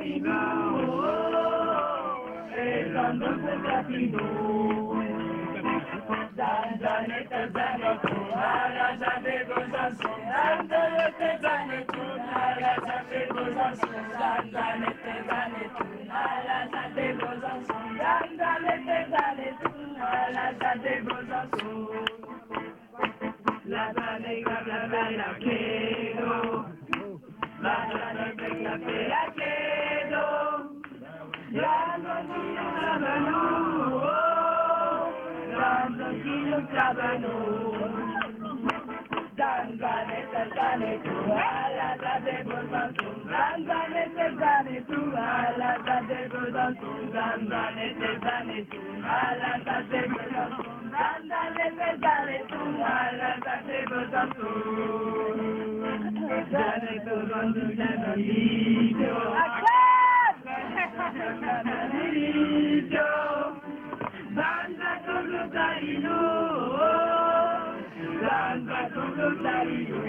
arriva, oh, oh, et London se capino. Zanzaneta, Zanetu, ala Zane Besançon, Zanzaneta, Zanetu, ala Zane Besançon, Zanzaneta, Zanetu, ala Zane Besançon, Zanzaneta, Zanetu, ala Zane Besançon. La Zane la la quedo, la Zane la la quedo, la Zane la la Tranquillo cabano, Zanzaneta, Zanetu, ala Zane Besançon, Zanzaneta, Zanetu, ala Zane Besançon, Zanzaneta, Zanetu, ala Zane Besançon, Zanzaneta, Zanetu, ala Zane Besançon. Zanetu, Zanetu, Zanetu, Zanetu, Zanza con lo tarino, Zanza con lo tarino,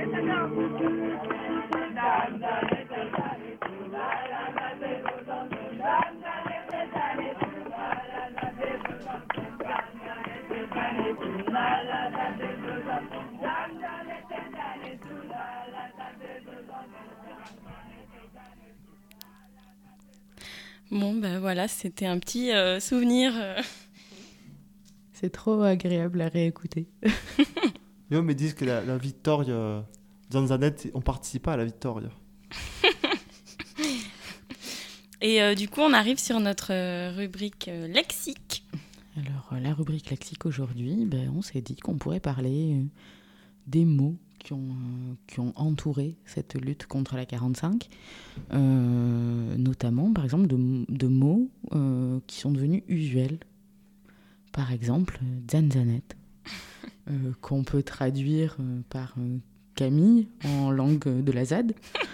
Zanza nete sale tu, la la la de Besançon, Zanza nete sale tu, la la la de Besançon, Zanza nete sale tu, la la la de Besançon, Zanza nete sale tu, la la la de Besançon. Bon, ben voilà, c'était un petit euh, souvenir. Euh... C'est trop agréable à réécouter. Ils me disent que la, la Vittoria, Zanzanette, on participe pas à la Vittoria. Et euh, du coup, on arrive sur notre euh, rubrique euh, lexique. Alors, euh, la rubrique lexique aujourd'hui, ben, on s'est dit qu'on pourrait parler euh, des mots qui ont, euh, qui ont entouré cette lutte contre la quarante-cinq, euh, notamment, par exemple, de, de mots euh, qui sont devenus usuels. Par exemple, Zanzanette, euh, qu'on peut traduire euh, par euh, Camille en langue de la Z A D.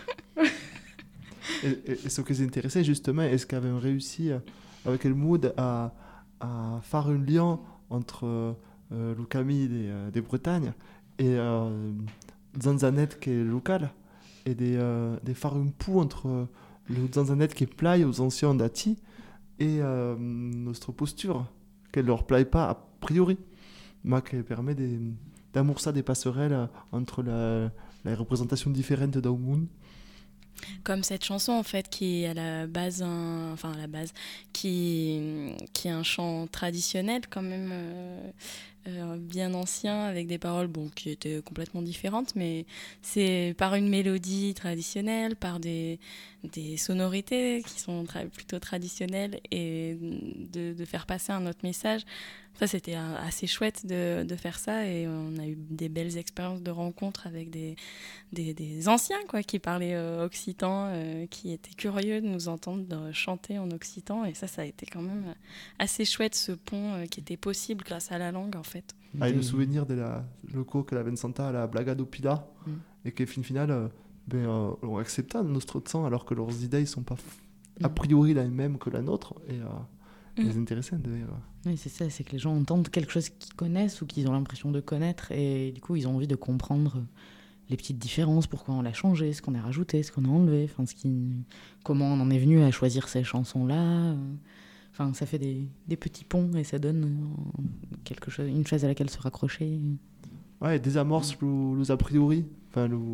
et, et, et ce qui est intéressant, justement, est-ce qu'elle avait réussi, euh, avec le mood, à, à faire un lien entre euh, le Camille des, euh, des Bretagnes et euh, Zanzanette qui est local, et des, euh, des faire un pouls entre le Zanzanette qui plaît aux anciens d'Ati et euh, notre posture, qu'elle ne leur plaît pas a priori, mais qui permet des, d'amorcer des passerelles entre la, la représentation différente d'un monde. Comme cette chanson en fait qui est à la base, un, enfin à la base, qui, qui est un chant traditionnel quand même euh, euh, bien ancien avec des paroles bon qui étaient complètement différentes, mais c'est par une mélodie traditionnelle, par des des sonorités qui sont tra- plutôt traditionnelles et de, de faire passer un autre message. Ça, c'était assez chouette de, de faire ça et on a eu des belles expériences de rencontres avec des, des, des anciens quoi, qui parlaient euh, occitan, euh, qui étaient curieux de nous entendre chanter en occitan et ça, ça a été quand même assez chouette ce pont euh, qui était possible grâce à la langue en fait. Ah, et le souvenir de la loco que la Vincenta à la Blaga do Pila mm. et qui fin finale euh, ben, euh, ont accepté notre sang alors que leurs idées ne sont pas f- a priori les mêmes que la nôtre et euh, Mmh. c'est intéressant de dire. Oui, c'est ça, c'est que les gens entendent quelque chose qu'ils connaissent ou qu'ils ont l'impression de connaître et du coup ils ont envie de comprendre les petites différences, pourquoi on l'a changé, ce qu'on a rajouté, ce qu'on a enlevé, enfin, ce qui... comment on en est venu à choisir ces chansons-là. Enfin, ça fait des, des petits ponts et ça donne quelque chose, une chose à laquelle se raccrocher. Ouais, désamorce mmh. les a priori. Enfin, le...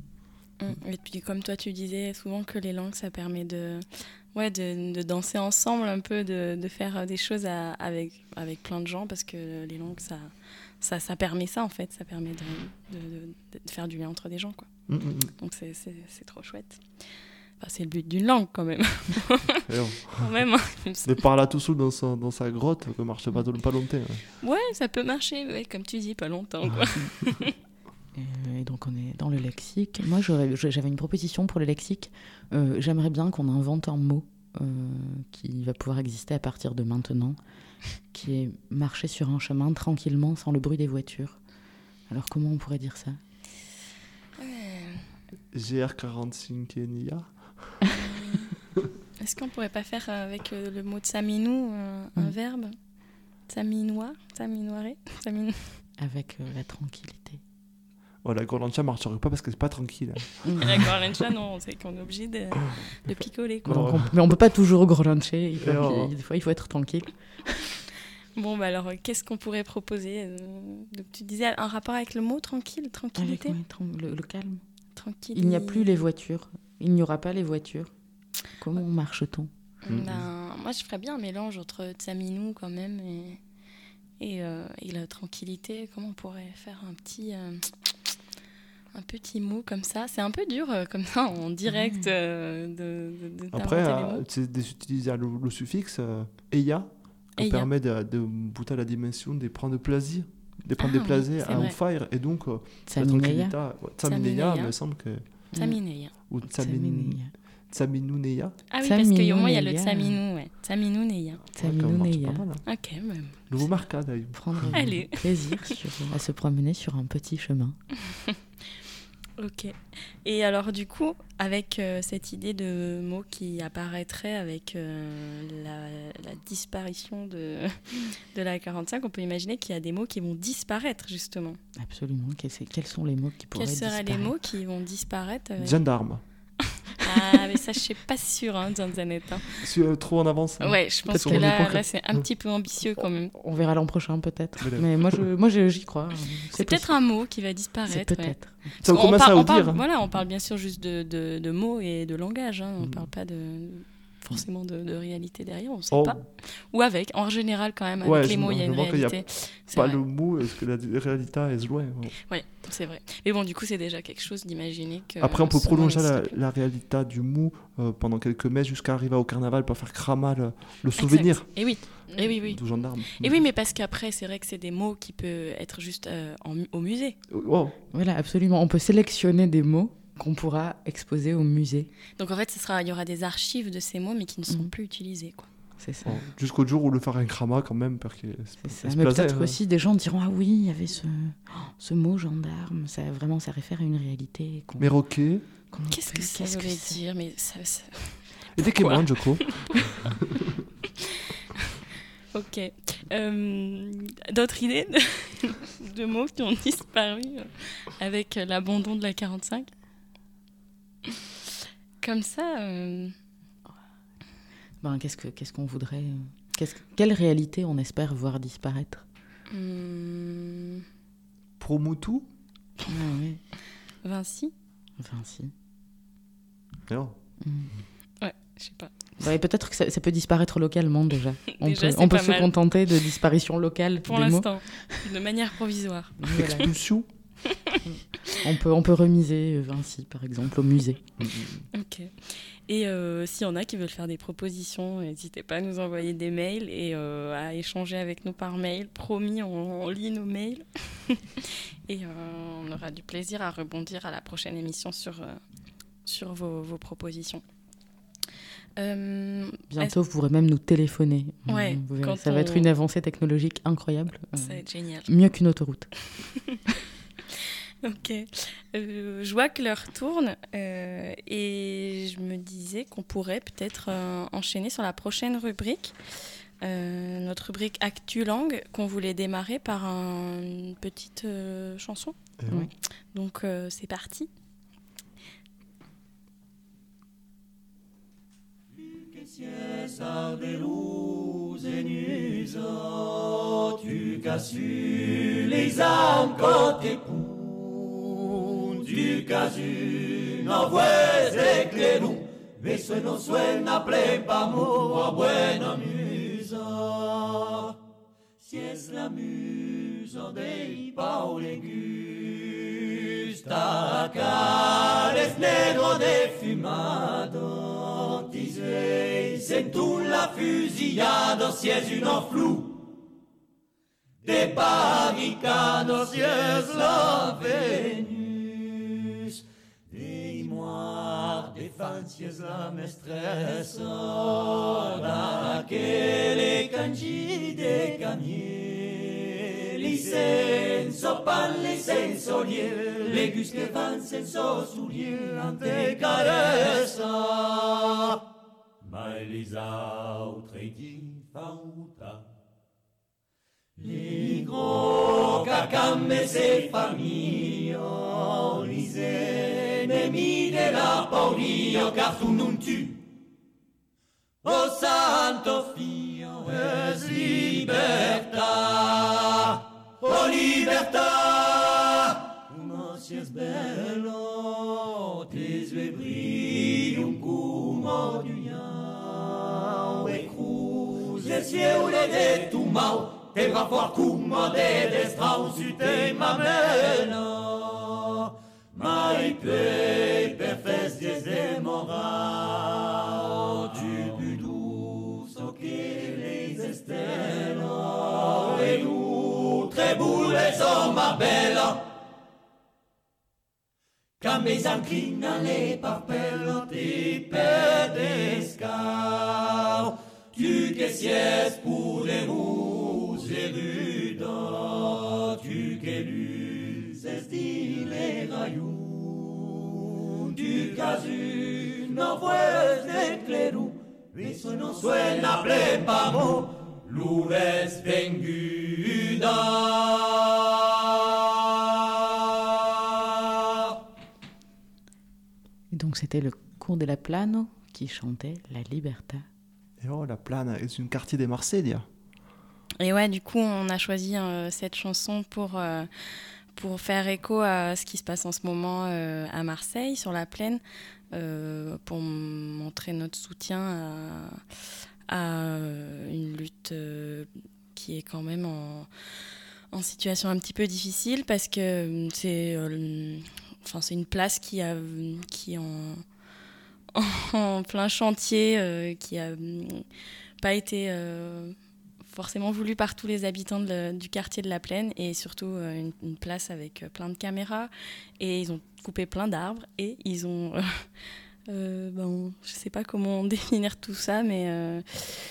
Et puis comme toi tu disais souvent que les langues ça permet de, ouais, de, de danser ensemble un peu, de, de faire des choses à, avec, avec plein de gens parce que les langues ça, ça, ça permet ça en fait, ça permet de, de, de faire du lien entre des gens quoi. Mmh, mmh. Donc c'est, c'est, c'est trop chouette. Enfin, c'est le but d'une langue quand même. quand même. De parler tout seul dans sa, dans sa grotte, ça marche pas, pas longtemps. Ouais. ouais, ça peut marcher, ouais, comme tu dis, pas longtemps quoi. Et donc on est dans le lexique. Moi j'aurais, j'avais une proposition pour le lexique. Euh, j'aimerais bien qu'on invente un mot euh, qui va pouvoir exister à partir de maintenant, qui est marcher sur un chemin tranquillement sans le bruit des voitures. Alors comment on pourrait dire ça ? G R quarante-cinq N I A. Est-ce qu'on pourrait pas faire avec le mot tsaminou un, un mmh. verbe ? Tsaminois, tsaminoiré, tsamin... Avec euh, la tranquillité. Oh, la Gorlancha marcherait pas parce que c'est pas tranquille. hein. La Gorlancha, non, c'est qu'on est obligé de, de picoler. Quoi. Donc, on- mais on peut pas toujours gorlancher. Il faut- Et alors Des fois, il faut être tranquille. Bon, bah alors, qu'est-ce qu'on pourrait proposer euh, donc, tu disais un rapport avec le mot tranquille, Avec tranquillité ouais, tran- le, le calme. Tranquille. Il n'y a plus les voitures. Il n'y aura pas les voitures. Comment marche-t-on? Ben, moi, je ferais bien un mélange entre Tsaminou, quand même, et, et, euh, et la tranquillité. Comment on pourrait faire un petit... euh, un petit mot comme ça, c'est un peu dur euh, comme ça en direct euh, de, de, de Après, t'inventer les euh, mots. c'est d'utiliser le, le suffixe euh, eia, qui Eia. permet de, de bouter la dimension de prendre plaisir, de prendre Ah des plaisirs oui, c'est à vrai. on fire, et donc euh, la Tsamineia. tranquillité. ouais, Tsamineia, Tsamineia. il me semble que. Tsamineia. Ou Tsamin, Tsamineia. Tsaminouneia. Ah oui, parce qu'au moins il y a le Tsaminouneia. Tsaminou, ouais. Tsaminouneia. Ouais, quand même, marche Tsamineia. pas mal, hein. Ok, même. Nouveau marquage, d'ailleurs. Prendre Allez. plaisir sur- à se promener sur un petit chemin. Ok. Et alors du coup, avec euh, cette idée de mot qui apparaîtrait avec euh, la, la disparition de, de la quarante-cinq, on peut imaginer qu'il y a des mots qui vont disparaître justement. Absolument. Quels, c'est- quels sont les mots qui pourraient Quels seraient les disparaître mots qui vont disparaître avec- Gendarme. Ah, mais ça, je suis pas sûre, hein, Zanzanette. Hein. C'est euh, trop en avance. hein. Ouais, je pense Peut-être que qu'on est là, pas- là c'est un petit peu ambitieux quand même. On verra l'an prochain peut-être. Voilà. Mais moi, je, moi je- j'y crois. C'est peut-être un mot qui va disparaître. C'est ouais. peut-être. Ça, on On commence parle- à on vous parle- dire. hein. Voilà, on parle bien sûr juste de, de, de mots et de langage. Hein. On Mm. parle pas de, forcément de, de réalité derrière, on sait Oh, pas. Ou avec, en général quand même, avec Ouais, les je- mots, il y a je une vois qu'il y a réalité. C'est Pas vrai. le mot, est-ce que la réalité est jouée. Ouais, c'est vrai. Mais bon, du coup, c'est déjà quelque chose d'imaginer que... Après, on peut ce mot prolonger la, n'existe plus. la réalité du mou euh, pendant quelques mai jusqu'à arriver au carnaval pour faire cramer le, le souvenir Exact. Et oui, et oui, oui. du gendarme. Et oui, mais parce qu'après, c'est vrai que c'est des mots qui peuvent être juste euh, en mu- au musée. Oh, Voilà, absolument. On peut sélectionner des mots qu'on pourra exposer au musée. Donc en fait, ce sera, il y aura des archives de ces mots, mais qui ne seront Mhm. plus utilisés, quoi. C'est ça. oh, jusqu'au jour où le faire un crama quand même, parce que C'est ça. ça se Mais plaisait, peut-être hein. aussi des gens diront ah oui, il y avait ce, oh, ce mot gendarme. Ça vraiment, ça réfère à une réalité. qu'on- Mais roquet, qu'on n'a Qu'est-ce que plus. ça Qu'est-ce que voulait c'est dire? Mais ça, ça- et des Pourquoi Kémon, je crois. Ok. Euh, D'autres idées de, de mots qui ont disparu euh, avec euh, l'abandon de la quarante-cinq? Comme ça, euh, Ben, qu'est-ce que qu'est-ce qu'on voudrait euh, qu'est-ce que- Quelle réalité on espère voir disparaître? hmm, Promutu. Ah oui. Vinci? Enfin si. Non. Mm. Ouais, je sais pas. Bah, et peut-être que ça, ça peut disparaître localement déjà. On Déjà, peut, c'est on peut pas se mal. contenter de disparition locale Pour des mots. l'instant, de manière provisoire. Voilà. Expulsion. On peut, on peut remiser euh, Vinci, par exemple, au musée. Ok. Et euh, s'il y en a qui veulent faire des propositions, n'hésitez pas à nous envoyer des mails et euh, à échanger avec nous par mail. Promis, on, on lit nos mails. Et euh, on aura du plaisir à rebondir à la prochaine émission sur, euh, sur vos, vos propositions. Euh, Bientôt, vous pourrez même nous téléphoner. Ouais, Vous verrez, quand ça va être on- une avancée technologique incroyable. Euh, Ça va être génial. mieux qu'une autoroute. Ok. Euh, je vois que l'heure tourne euh, et je me disais qu'on pourrait peut-être euh, enchaîner sur la prochaine rubrique. Euh, notre rubrique Actu Langue qu'on voulait démarrer par un- une petite euh, chanson. Et Oui. Donc euh, c'est parti. Tu cassu les âmes quand t'épouses, tu casu n'envoies éclairou, mais ce non suena plein pas mot à buena musa. Si es la musa dei paulegusta, cares negro defumado, diseis en tu la fusillada, si es une flou. De barricados si es la Vénus, des moires des fans si es la mestressa, d'aquelle cangi de camier, licenso pan, licenso lier, les gus que van senso soulier, ante caressa, ma les autres di fauta. Les gros cacam et ses familles a Paulio car tu non tu. O santo figlio es libertà, o libertà, ma si es bello, tes yeux brillent comme du lion, et cruz, les cieux de tu mau, te bras forts comme des destraux, tu te m'amènes, mai pe perfes des moraux, du plus douce que les estelles, et nous tréboule les hommes belles. Quand mes inclines les parpelles, tes pédescales, tu que sies pour les roues érudants, tu que lus esti les rayons, du casu no fues de clerou, eso no suena prepamo, l'ouest venguda. Donc c'était le cours de la Plano qui chantait La Libertà. Et oh, la Plana est un quartier de Marseille. Et ouais, du coup, on a choisi euh, cette chanson pour, euh, pour faire écho à ce qui se passe en ce moment euh, à Marseille, sur la plaine, euh, pour m- montrer notre soutien à, à une lutte euh, qui est quand même en, en situation un petit peu difficile, parce que c'est, euh, enfin, c'est une place qui, a, qui est en, en plein chantier, euh, qui n'a pas été... Euh, forcément voulu par tous les habitants de le, du quartier de la Plaine, et surtout euh, une, une place avec euh, plein de caméras, et ils ont coupé plein d'arbres, et ils ont euh, euh, bon, je sais pas comment définir tout ça, mais euh,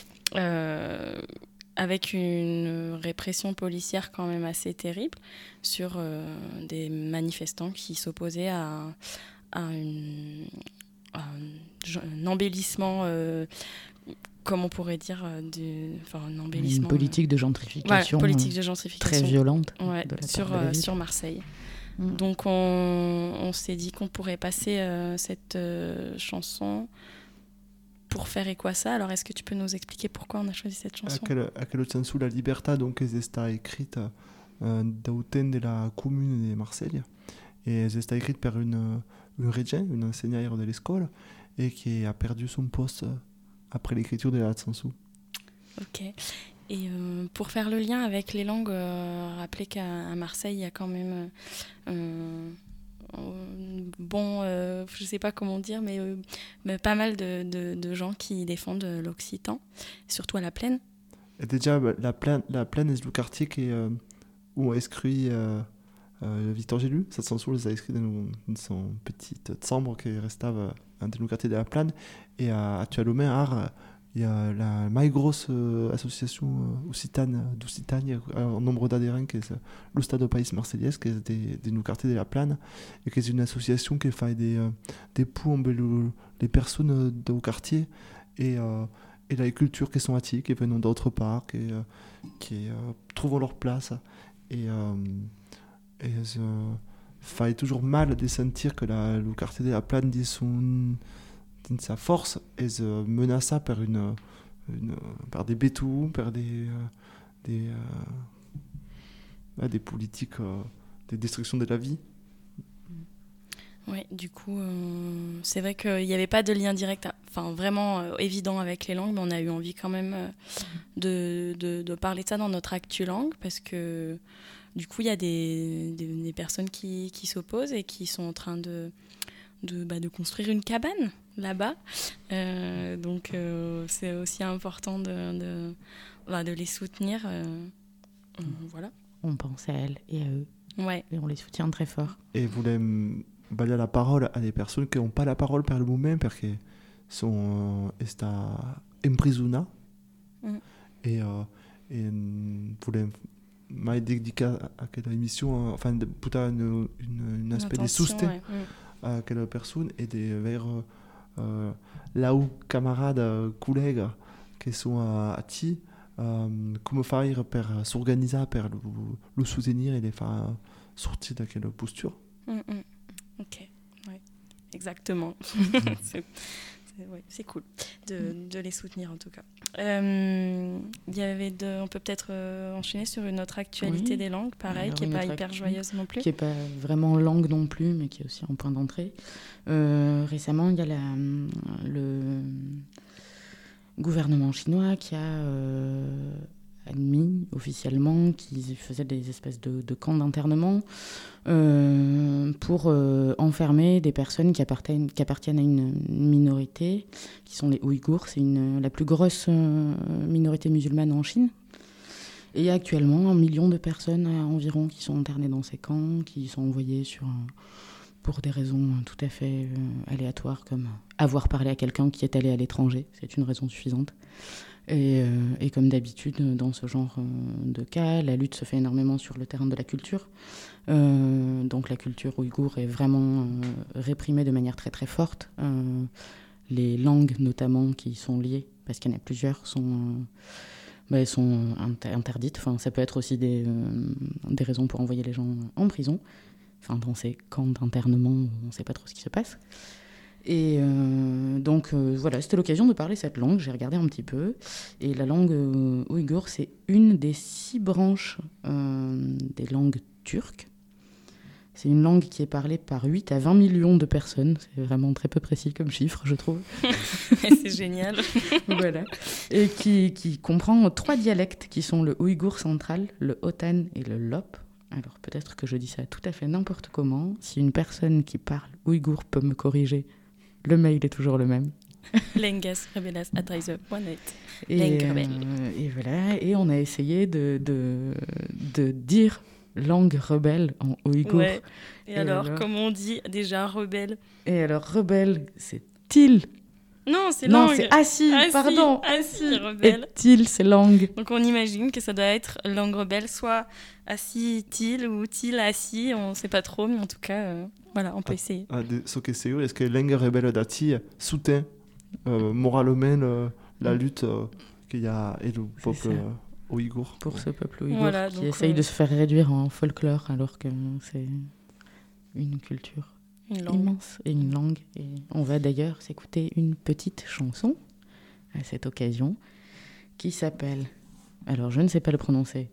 euh, avec une répression policière quand même assez terrible sur euh, des manifestants qui s'opposaient à, à, une, à un, un embellissement euh, comme on pourrait dire, euh, du, enfin, un embellissement. Une politique de gentrification, voilà, politique de gentrification très violente ouais, de la sur, part de la euh, ville. sur Marseille. Mm. Donc on, on s'est dit qu'on pourrait passer euh, cette euh, chanson pour faire écho à ça. Alors est-ce que tu peux nous expliquer pourquoi on a choisi cette chanson? A quel, a quel senso la libertà donc es esta écrita uh, dauten de la commune de Marseille, et es esta écrite par une, une régent, une enseignante de l'école, et qui a perdu son poste après l'écriture de la chanson. Ok. Et euh, pour faire le lien avec les langues, euh, rappelez qu'à à Marseille, il y a quand même euh, euh, bon, euh, je sais pas comment dire, mais, euh, mais pas mal de, de, de gens qui défendent l'occitan, surtout à la Plaine. Et déjà, la Plaine, la Plaine est le quartier qui est, euh, où a écrit euh, euh, Victor Gélu. Cette chanson, elle a écrit dans, dans son petite chambre qui restait dans le quartier de la Plaine. Et à, actuellement, il y a la plus grosse euh, association euh, occitane d'Occitanie en nombre d'adhérents, qui est le Stade Pays Marseillais, qui est des, des nous quartiers de la Plaine, et qui est une association qui fait des, euh, des poux entre les personnes du quartier et, euh, et la culture qui sont attirées, qui viennent d'autre part, qui, euh, qui euh, trouvent leur place. Et, euh, et euh, fait toujours mal de sentir que la, le quartier de la Plaine dit son. Sa force est euh, menacée par, une, une, par des bétous, par des, euh, des, euh, des politiques euh, de destruction de la vie. Oui, du coup, euh, c'est vrai qu'il n'y avait pas de lien direct, à, enfin vraiment euh, évident avec les langues, mais on a eu envie quand même euh, de, de, de parler de ça dans notre actu langue, parce que du coup, il y a des, des, des personnes qui, qui s'opposent et qui sont en train de, de, bah, de construire une cabane là-bas. Euh, donc, euh, c'est aussi important de, de, bah, de les soutenir. Euh, euh, voilà. On pense à elles et à eux. Ouais. Et on les soutient très fort. Et vous voulez balayer la parole à des personnes qui n'ont pas la parole par le moment, parce qu'elles sont emprisonnées. Mm. Et, euh, et vous voulez m'aider dédié à quelle émission, enfin, pour une, une, une aspect de soutien ouais. mm. à quelle personne, et de vers euh, là où camarades, collègues qui sont à, à ti, euh, comment faire pour s'organiser, pour le, le soutenir et les faire sortir de quelle posture. Mm, mm. Ok, ouais. exactement. c'est, c'est, ouais, c'est cool de, de les soutenir en tout cas. Euh, il y avait de, on peut peut-être euh, enchaîner sur une autre actualité Oui. des langues, pareil, Alors, qui n'est une pas autre hyper actu- joyeuse non plus. Qui n'est pas vraiment langue non plus, mais qui est aussi un point d'entrée. Euh, récemment, il y a la, le gouvernement chinois qui a euh, admis officiellement qu'ils faisaient des espèces de, de camps d'internement euh, pour euh, enfermer des personnes qui appartiennent, qui appartiennent à une minorité, qui sont les Ouïghours. C'est une, la plus grosse euh, minorité musulmane en Chine. Et il y a actuellement un million de personnes euh, environ qui sont internées dans ces camps, qui sont envoyées sur, euh, pour des raisons tout à fait euh, aléatoires, comme avoir parlé à quelqu'un qui est allé à l'étranger. C'est une raison suffisante. Et, euh, et comme d'habitude, dans ce genre euh, de cas, la lutte se fait énormément sur le terrain de la culture. Euh, donc la culture ouïghour est vraiment euh, réprimée de manière très très forte. Euh, les langues notamment qui sont liées, parce qu'il y en a plusieurs, sont... Euh, Bah, elles sont inter- interdites. Enfin, ça peut être aussi des, euh, des raisons pour envoyer les gens en prison. Enfin, dans ces camps d'internement où on ne sait pas trop ce qui se passe. Et euh, donc, euh, voilà, c'était l'occasion de parler cette langue. J'ai regardé un petit peu. Et la langue euh, ouïghour, c'est une des six branches euh, des langues turques. C'est une langue qui est parlée par huit à vingt millions de personnes. C'est vraiment très peu précis comme chiffre, je trouve. C'est génial. Voilà. Et qui, qui comprend trois dialectes qui sont le ouïghour central, le hotan et le lop. Alors peut-être que je dis ça tout à fait n'importe comment. Si une personne qui parle ouïghour peut me corriger, le mail est toujours le même. Lengas rebelas at rise up point net. Et, euh, et voilà. Et on a essayé de, de, de dire langue rebelle en ouïghour. Ouais. Et, et alors, alors, comment on dit déjà rebelle? Et alors, rebelle, c'est til. Non, c'est non, langue. c'est assis, assis, pardon. Assis, rebelle. Et til, c'est langue. Donc on imagine que ça doit être langue rebelle, soit assis, til, ou til, assis, on ne sait pas trop, mais en tout cas, euh, voilà, on peut ah, essayer. Ah, de, so que c'est est-ce que langue rebelle dati soutient euh, moralement euh, la lutte euh, qu'il y a et le peuple euh, ouïghour. Pour ce peuple ouïghour voilà, qui donc, essaye euh... de se faire réduire en folklore alors que c'est une culture une langue. immense et une langue. Et on va d'ailleurs s'écouter une petite chanson à cette occasion qui s'appelle, alors je ne sais pas le prononcer,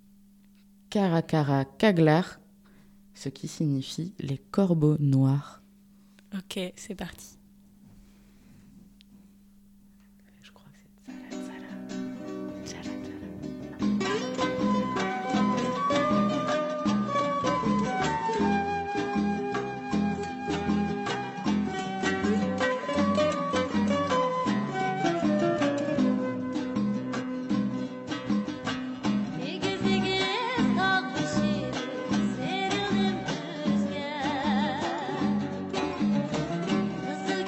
Karakara Kaglar, ce qui signifie les corbeaux noirs. Ok, c'est parti. Je crois que c'est Salah, Salah, Salah, Salah. Kızıl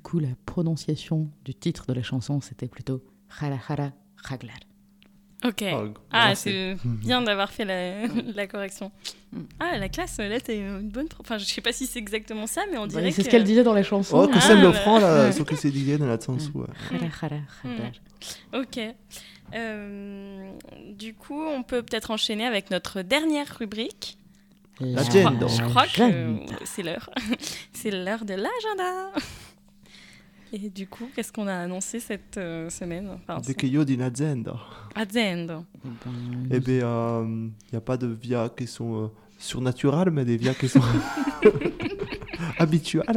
coup, la prononciation du titre de la chanson, c'était plutôt Jara Jara Jaglar. Ok. Oh, Ah, merci. c'est bien d'avoir fait la, la correction. Ah, la classe, là, t'es une bonne... pro- Enfin, je sais pas si c'est exactement ça, mais on dirait Ouais, c'est que... ce qu'elle disait dans les chansons. Oh, que Ah, c'est le ouais. franc, là, Ouais. sauf que c'est dit dans la sens où. Jara Jara Jaglar. Ok. Euh, du coup, on peut peut-être enchaîner avec notre dernière rubrique. L'agenda. Je crois que L'agenda. c'est l'heure. C'est l'heure de l'agenda. Et du coup, qu'est-ce qu'on a annoncé cette euh, semaine enfin, Dès che io di un'azienda. Azienda. Eh bien, il n'y a pas de via qui sont euh, surnaturelles, mais des via qui sont habituelles.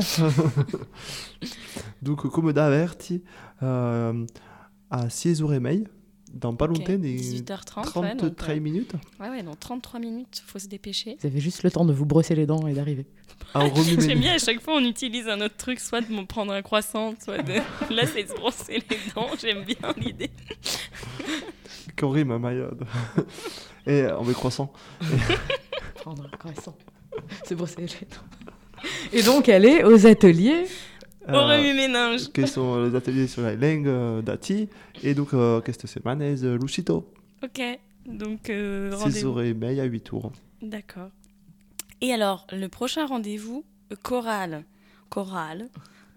Donc, comme d'averti, euh, à six heures trente, dans pas Ok, longtemps, des dix-huit heures trente, ouais, donc, trente-trois euh, minutes, Ouais, ouais, dans trente-trois minutes, faut se dépêcher. Vous avez juste le temps de vous brosser les dents et d'arriver. à remue J'aime bien, à chaque fois, on utilise un autre truc, soit de me prendre un croissant, soit de... Là, c'est de se brosser les dents, j'aime bien l'idée. qu'on rime à Mayode. Et on met croissant. Prendre un croissant. Se brosser les dents. Et donc, elle est aux ateliers. Au remue-ménage. Qui sont les ateliers sur la langue euh, d'Ati. Et donc, euh, qu'est-ce que c'est Manez Lucito. Ok, donc euh, six rendez-vous. heures trente à huit tours. D'accord. Et alors, le prochain rendez-vous, euh, chorale. Chorale,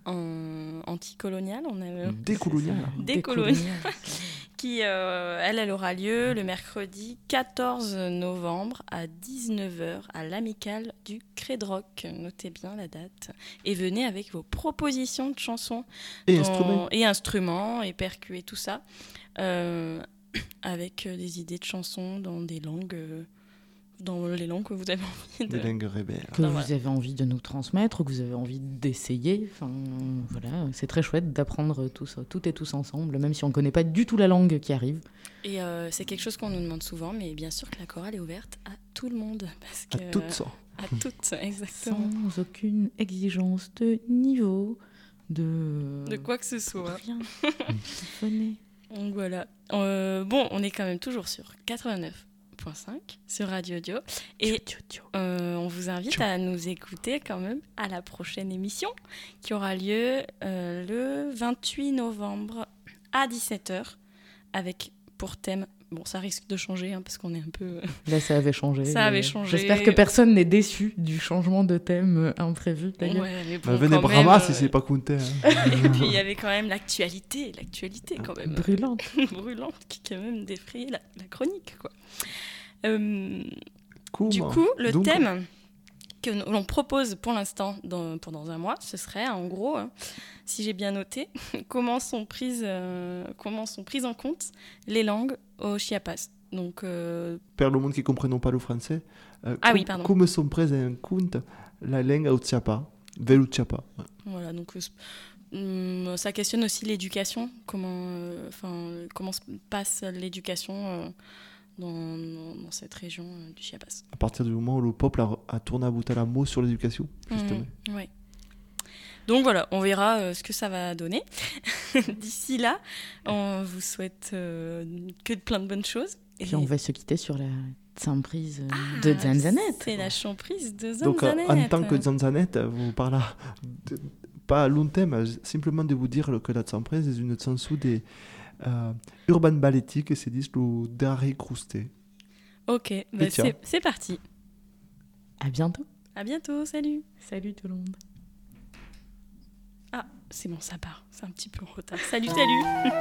en anticolonial, on a... Décolonial. Décolonial. Qui, euh, elle, elle aura lieu le mercredi quatorze novembre à dix-neuf heures à l'amicale du Crédroc. Notez bien la date. Et venez avec vos propositions de chansons. Et dont- instruments. Et instruments, et percus et tout ça. Euh, avec euh, des idées de chansons dans des langues... euh, dans les langues que vous avez envie de... Des langues rebelles. Que Ah, vous voilà. avez envie de nous transmettre, ou que vous avez envie d'essayer. Enfin, voilà, c'est très chouette d'apprendre tout ça, tout et tous ensemble, même si on ne connaît pas du tout la langue qui arrive. Et euh, c'est quelque chose qu'on nous demande souvent, mais bien sûr que la chorale est ouverte à tout le monde. Parce À que, toutes ça. À toutes, exactement. Sans aucune exigence de niveau, de... De quoi que ce soit. Rien. Venez. Donc voilà. Euh, bon, on est quand même toujours sur quatre-vingt-neuf point cinq sur Radio Audio. Et euh, on vous invite à nous écouter quand même à la prochaine émission qui aura lieu euh, le vingt-huit novembre à dix-sept heures avec pour thème... Bon, ça risque de changer hein, parce qu'on est un peu... Là, ça avait changé. Ça avait mais changé. J'espère que personne n'est déçu du changement de thème euh, imprévu, d'ailleurs. Ouais, mais Bah, bon, venez quand Brahma même, si euh, c'est pas compté. Hein. Et puis il y avait quand même l'actualité, l'actualité quand même. Brûlante. Brûlante, qui quand même défrayait la, la chronique, quoi. Euh, Cool, du hein. coup, le Donc- thème que nous- l'on propose pour l'instant, dans, pendant un mois, ce serait en gros, hein, si j'ai bien noté, comment sont prises, euh, comment sont prises en compte les langues au Chiapas. Donc, euh, Per le monde qui ne comprennent pas le français, euh, Ah com- oui, pardon. Come sont prises en compte la langue au Chiapa, velu Chiapa. Ouais. voilà, donc euh, hum, ça questionne aussi l'éducation, comment, euh, enfin, comment se passe l'éducation euh, dans, dans, dans cette région euh, du Chiapas. À partir du moment où le peuple a, a tourné à bout à la mot sur l'éducation, justement. Mmh, ouais. Donc voilà, on verra euh, ce que ça va donner. D'ici là, on vous souhaite euh, que de plein de bonnes choses. Et- Puis on va se quitter sur la Tsamprise Ah, de Zanzanette. C'est la champrise de Donc, euh, Zanzanette. en tant que Zanzanette, vous parlez de- pas longtemps, mais simplement de vous dire que la Tsamprise est une chanson des euh, urban balletti qui se disent le Daré Crousté. Ok, bah tiens. c'est, c'est parti. À bientôt. À bientôt, salut. Salut tout le monde. Ah, c'est bon, ça part. C'est un petit peu en retard. Salut, salut.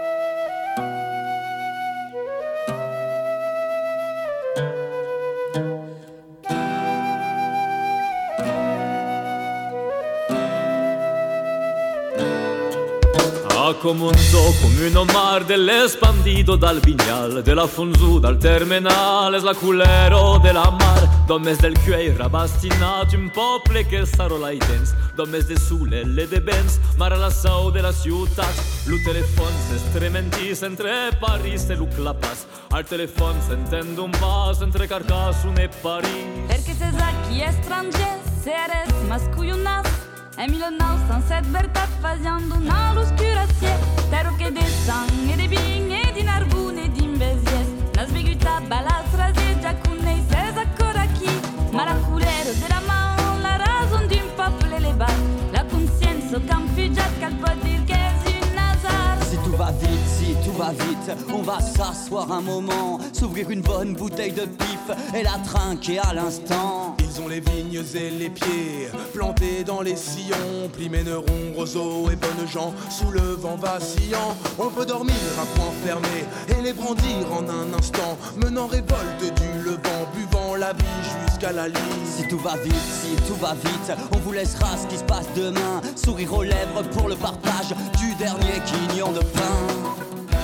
Ha comunzo come un mar dell'espandito dal vignal, della fonzu dal terminale, slaculero della mar, dommes del cuei rabastinato un pople che sarò lai dens, dommes de sule le de bens, mar la sau della ciutat, lu telefon se strementis entre Paris e Luc La Paz, al telefon sentendo un pas entre Carcassonne e Paris. Perché se sa chi è stranger, se eres masculio nas, en mille neuf cent sept Bertat fazendo una luz curassier, pero che de sang e de bing e di narbune e di imbesies, la sbiguita balas rase giacunei ses ancora chi, ma la couleur de la main, la raison d'un peuple les bas, la conscience qu'un fugiat va vite, on va s'asseoir un moment, s'ouvrir une bonne bouteille de pif et la trinquer à l'instant. Ils ont les vignes et les pieds plantés dans les sillons, Pliméneron, roseaux et bonnes gens sous le vent vacillant. On peut dormir à poing fermé et les brandir en un instant, menant révolte du levant, buvant la vie jusqu'à la lie. Si tout va vite, si tout va vite, on vous laissera ce qui se passe demain, sourire aux lèvres pour le partage du dernier quignon de pain.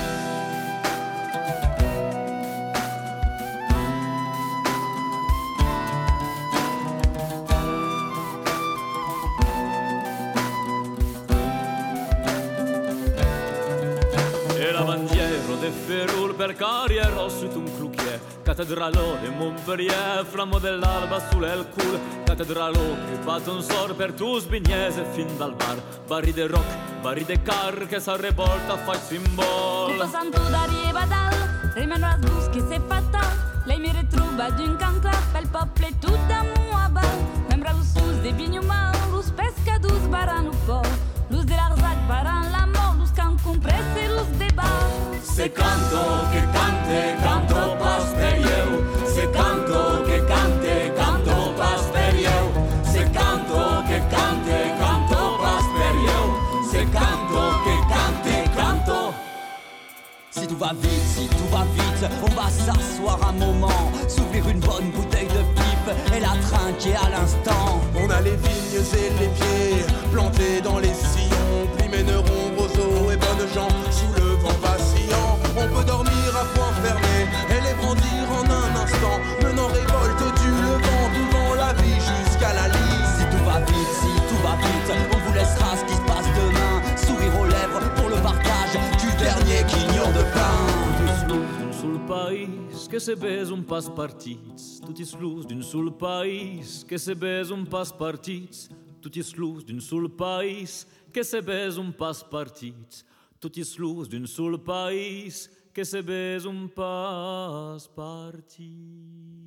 Ferrul per carriera su un clouquier, cattedralo de Montpellier, flammo dell'alba sulle cul, cattedralo che batte un sor per tu sbignese fin dal bar, barri de rock, barri de car che sa revolta fa il symbole. Tout santo d'arie badal, rimane à douce que c'est fatal, les mire trouba d'une cancla, bel peuple et tout d'amour à bal, même sous des vignes mal, luz pescadus baran ou fort, luz de l'arzac baran la mort, luz can compresse luz de bar. Se canto che cante, canto pas per eu. Se canto che cante, canto pas per eu. Se canto che cante, canto pas per eu. Se canto che cante, canto. Si tout va vite, si tout va vite, on va s'asseoir un moment, s'ouvrir une bonne bouteille de pipe et la trinquer à l'instant. On a les vignes et les pieds plantés dans les sillons, Pliméneron, roseaux et bonnes gens sous le vent vacillant. On peut dormir à point fermé et les brandir en un instant, menant révolte du levant, buvant la vie jusqu'à la lie. Si tout va vite, si tout va vite, on vous laissera ce qui se passe demain, sourire aux lèvres pour le partage du dernier quignon de pain. Sul país che se bes un pas partits, tutti slus d'un sul país che se bes un pas partits, tutti slus d'un sul país che se bes un pas partits, tutti slus d'un sul país che se bes un pas partits.